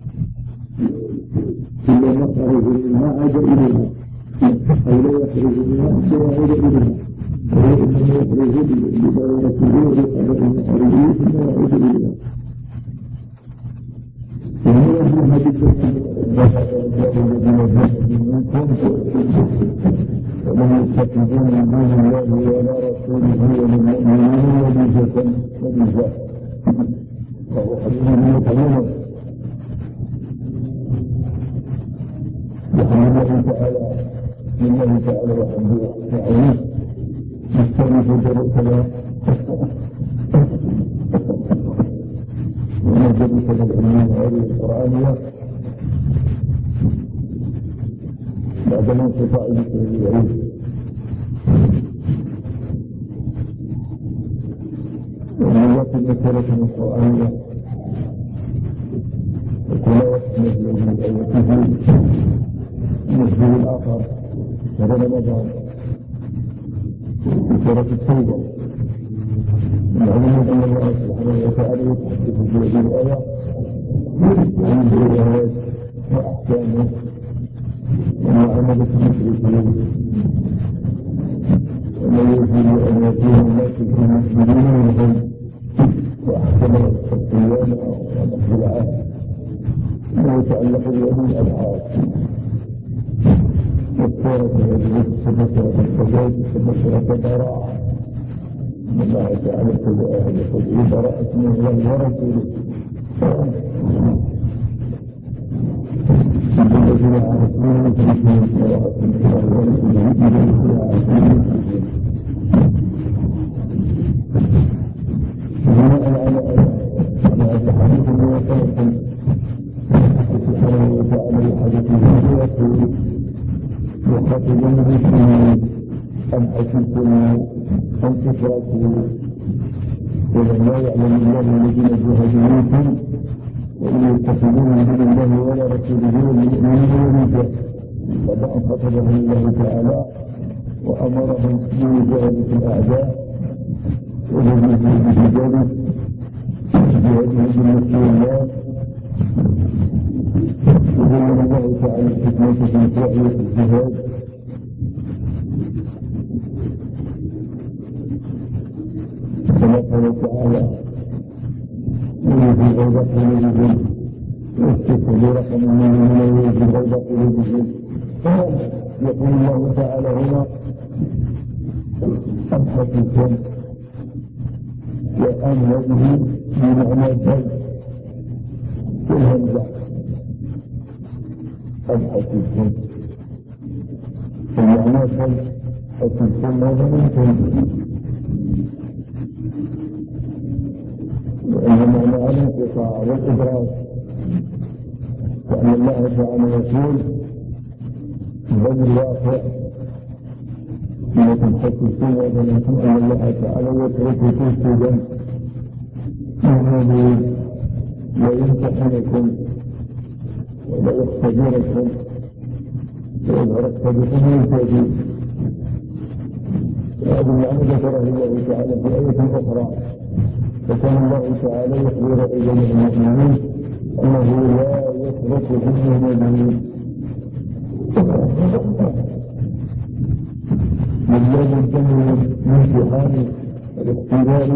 كلما خرج منها عاد إليها أو لا يخرج منها حتى يعود إليها وإنما يخرج بدايته وقضاء الأرضية ثم يعود إليها وهو في حديث ومن يتقون من الله ولا رسوله وللمؤمنين وبالجسد وبالجسد فهو حديث متمم وحمده تعالى لله تعالى وحمده وعليه نستغيث برسله ونجد بالإيمان هذه القرآنية بعد انقطاع ذكر الوعيد. ومن وقت ذكرة القرآن وكل وقت نزل من آياته نزل الآخر هذا رمضان في سورة التوبة. معلوم أن الله سبحانه وتعالى يتحدث في هذه الآية عن الجهاد وأحكامه ومعاملة المشركين، ومن يريد أن يكون الناس في المسلمين منهم وأحكم الصيام ونحو العهد ما يتعلق بهذه الأبعاد. والسورة هذه تبشرت الفجاج تبشرت البراءة من الله تعالى يقول براءة من الله ورسوله الذين عرفوه فبشروا براءة من الله ورسوله الذين عرفوه بناء على التحديث الموصل سبحانه وتعالى لحديثه ويقول يخاطبون المسلمين أم حسبتم أن تتركوا ولما يعلم الله الذين جاهدوا منكم وإن يتخذون من دون الله ولا رسوله والمؤمنين وليدا. فبعد خطبهم الله تعالى وأمرهم بمجاهدة الأعداء وبالنسبة بجانب جهادهم بالمسلمين وبين الله تعالى الحكمة في فعل الجهاد كما قال تعالى يجب غيظ قلوبهم واستفدوا رقم من يجب غيظ قلوبهم. يقول الله تعالى هنا أم حسبتم وأن هذه بمعنى بل في الهمزة أم حسبتم فمعنى بل حسبتم ماذا منكم لأن معنى الانقطاع والإدراك وأن الله تعالى يقول بل الواقع إنكم حسبتم وظننتم أن الله تعالى يترككم سدى إنه ليمتحنكم وليختبركم ويظهر اختبركم الجديد. وهذا المعنى ذكره الله تعالى في آية أخرى. فكان الله تعالى يخبر أيضا المؤمنين أنه لا يتركهم المؤمنين من لازم من امتحان الاختبار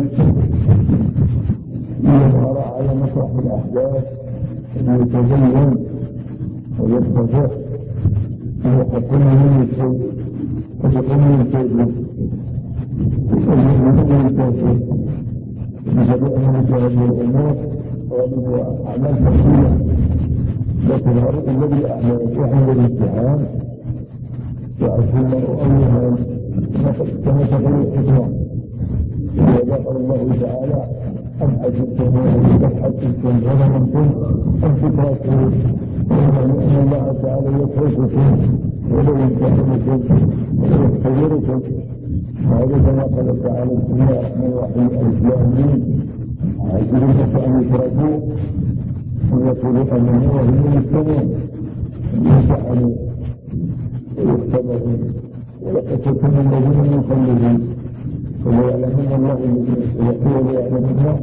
ليظهر على مسرح الأحداث أن يتزين ويتفق ويحكم من الشيء فيكون من الشيء المؤمنين الكافر بجميع هذه الأمور ومن أعمال كثيرة لكن الذي أعمال وحيد الامتحان يعرف المرء أيها كما تقول الحكمة إذا قال الله تعالى أم حسبتم أم حسبتم ظننتم أم تتركوا لأن الله تعالى يترككم ولا يمتحنكم ولا يختبركم. وهذا كما قال تعالى بسم الله الرحمن الرحيم الإسلامين عاجلين أن يتركوا ويقولوا أنه وهم يستمعون يمتحنوا ويختبروا ولقد تكون الذين يصلون ولا يعلمون الله الذين يقول ولا يعلم الله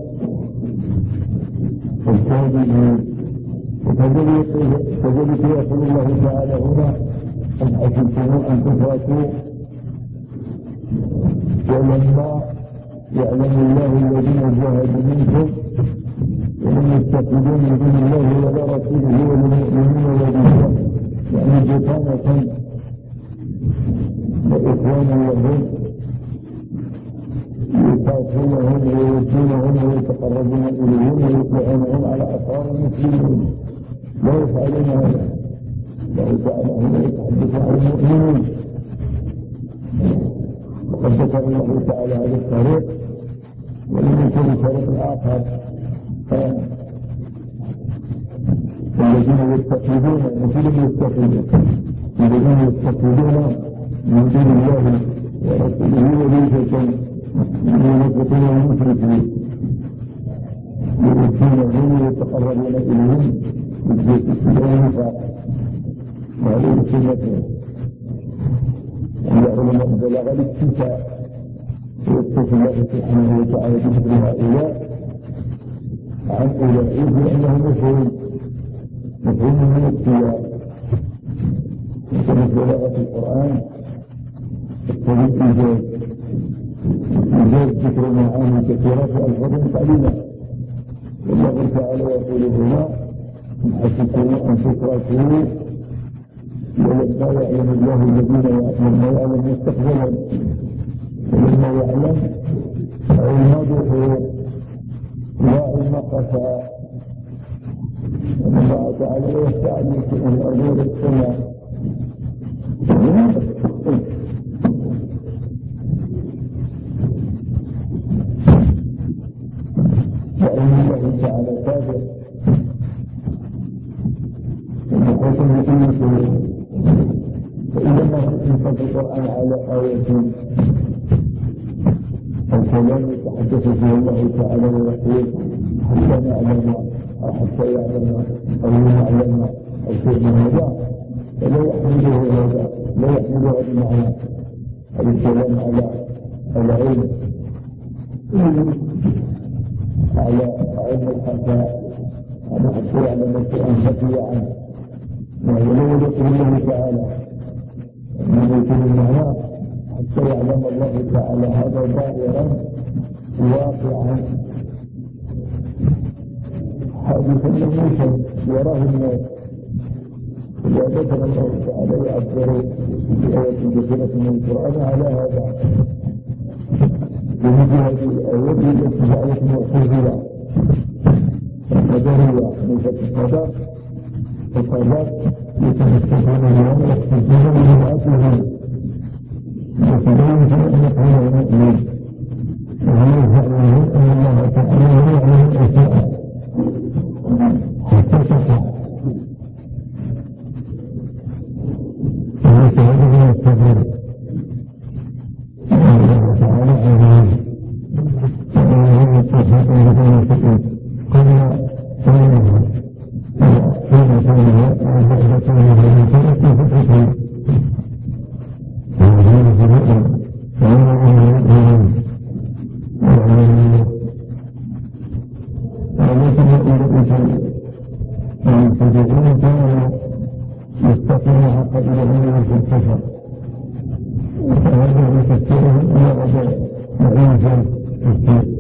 الكاذبين. وكذلك يقول الله تعالى هنا أم حسبتم أن تتركوا ولما يعلم الله الذين جاهدوا منكم ومن يتخذون من دون الله ولا رسوله والمؤمنين وليدا يعني بطانة وإخوانا لهم يخافونهم ويوصونهم ويتقربون إليهم ويطلعونهم على أثار المسلمين لا يفعلون هذا. الله تعالى هنا يتحدث عن المؤمنين وقد ذكر الله تعالى هذا الطريق ومن كل طريق آخر الذين يتخذون مثل يتخذون الذين يتخذون من دون الله ورسوله وليسة من المشركين والمشركين يؤتونهم ويتقربون إليهم بالبيت النفاق وهذه سنته أن يعلم أن بلغ الاكتفاء ويتقي الله سبحانه وتعالى بذكر هؤلاء عن أولئك لأنه مفهوم مفهوم من السياق مثل بلاغة القرآن الطريق إيجاز إيجاز ذكر معاني كثيرة وألفاظ قليلة والله تعالى يقول هنا حسبتم أن تتركوا ولما يعلم الله الذين لما يعلم مستقبلا ولما يعلم علم ظهور لا علم خفاء ومن الله تعالى يستعمل من أمور السماء وعلم الله تعالى كافر ومحيطا بكل شيء فإذا ما نطلق القرآن على آية الكلام يتحدث فيه الله تعالى ويقول حتى نعلم أو حتى يعلم أو نعلم أو شيء من هذا فلا يحمله هذا لا يحمل هذا المعنى الكلام على العلم على علم الخفاء على حتى يعلم القرآن خفي عنه وهو لا يذكر الله تعالى من يكون المعنى حتى يعلم الله تعالى هذا ظاهرا واقعا حادثا ملموسا يراه الناس إذا ذكر الله تعالى يعبر في آية كثيرة من القرآن على هذا ومثل هذه الآيات التي جعلت معتزلة القدرية مثل القدر القدر يتمسكون بها ويحتجون ببدعتهم وكذلك نحن نؤمن وهو يزعمون أن الله تعالى يعلم الأشياء حتى تقع وليس هذا هو التبرير الله تعالى عظيم وأنه يتحق لكل شيء قبل قوله وقيل قوله وبعد قوله من فرق فتحه وهذا فرق وهو يؤمن ولكن الإنسان المبتدئون كانوا يستقيم حق إلههم في الكفر فهذا تفسيره إلى غدا وعيسى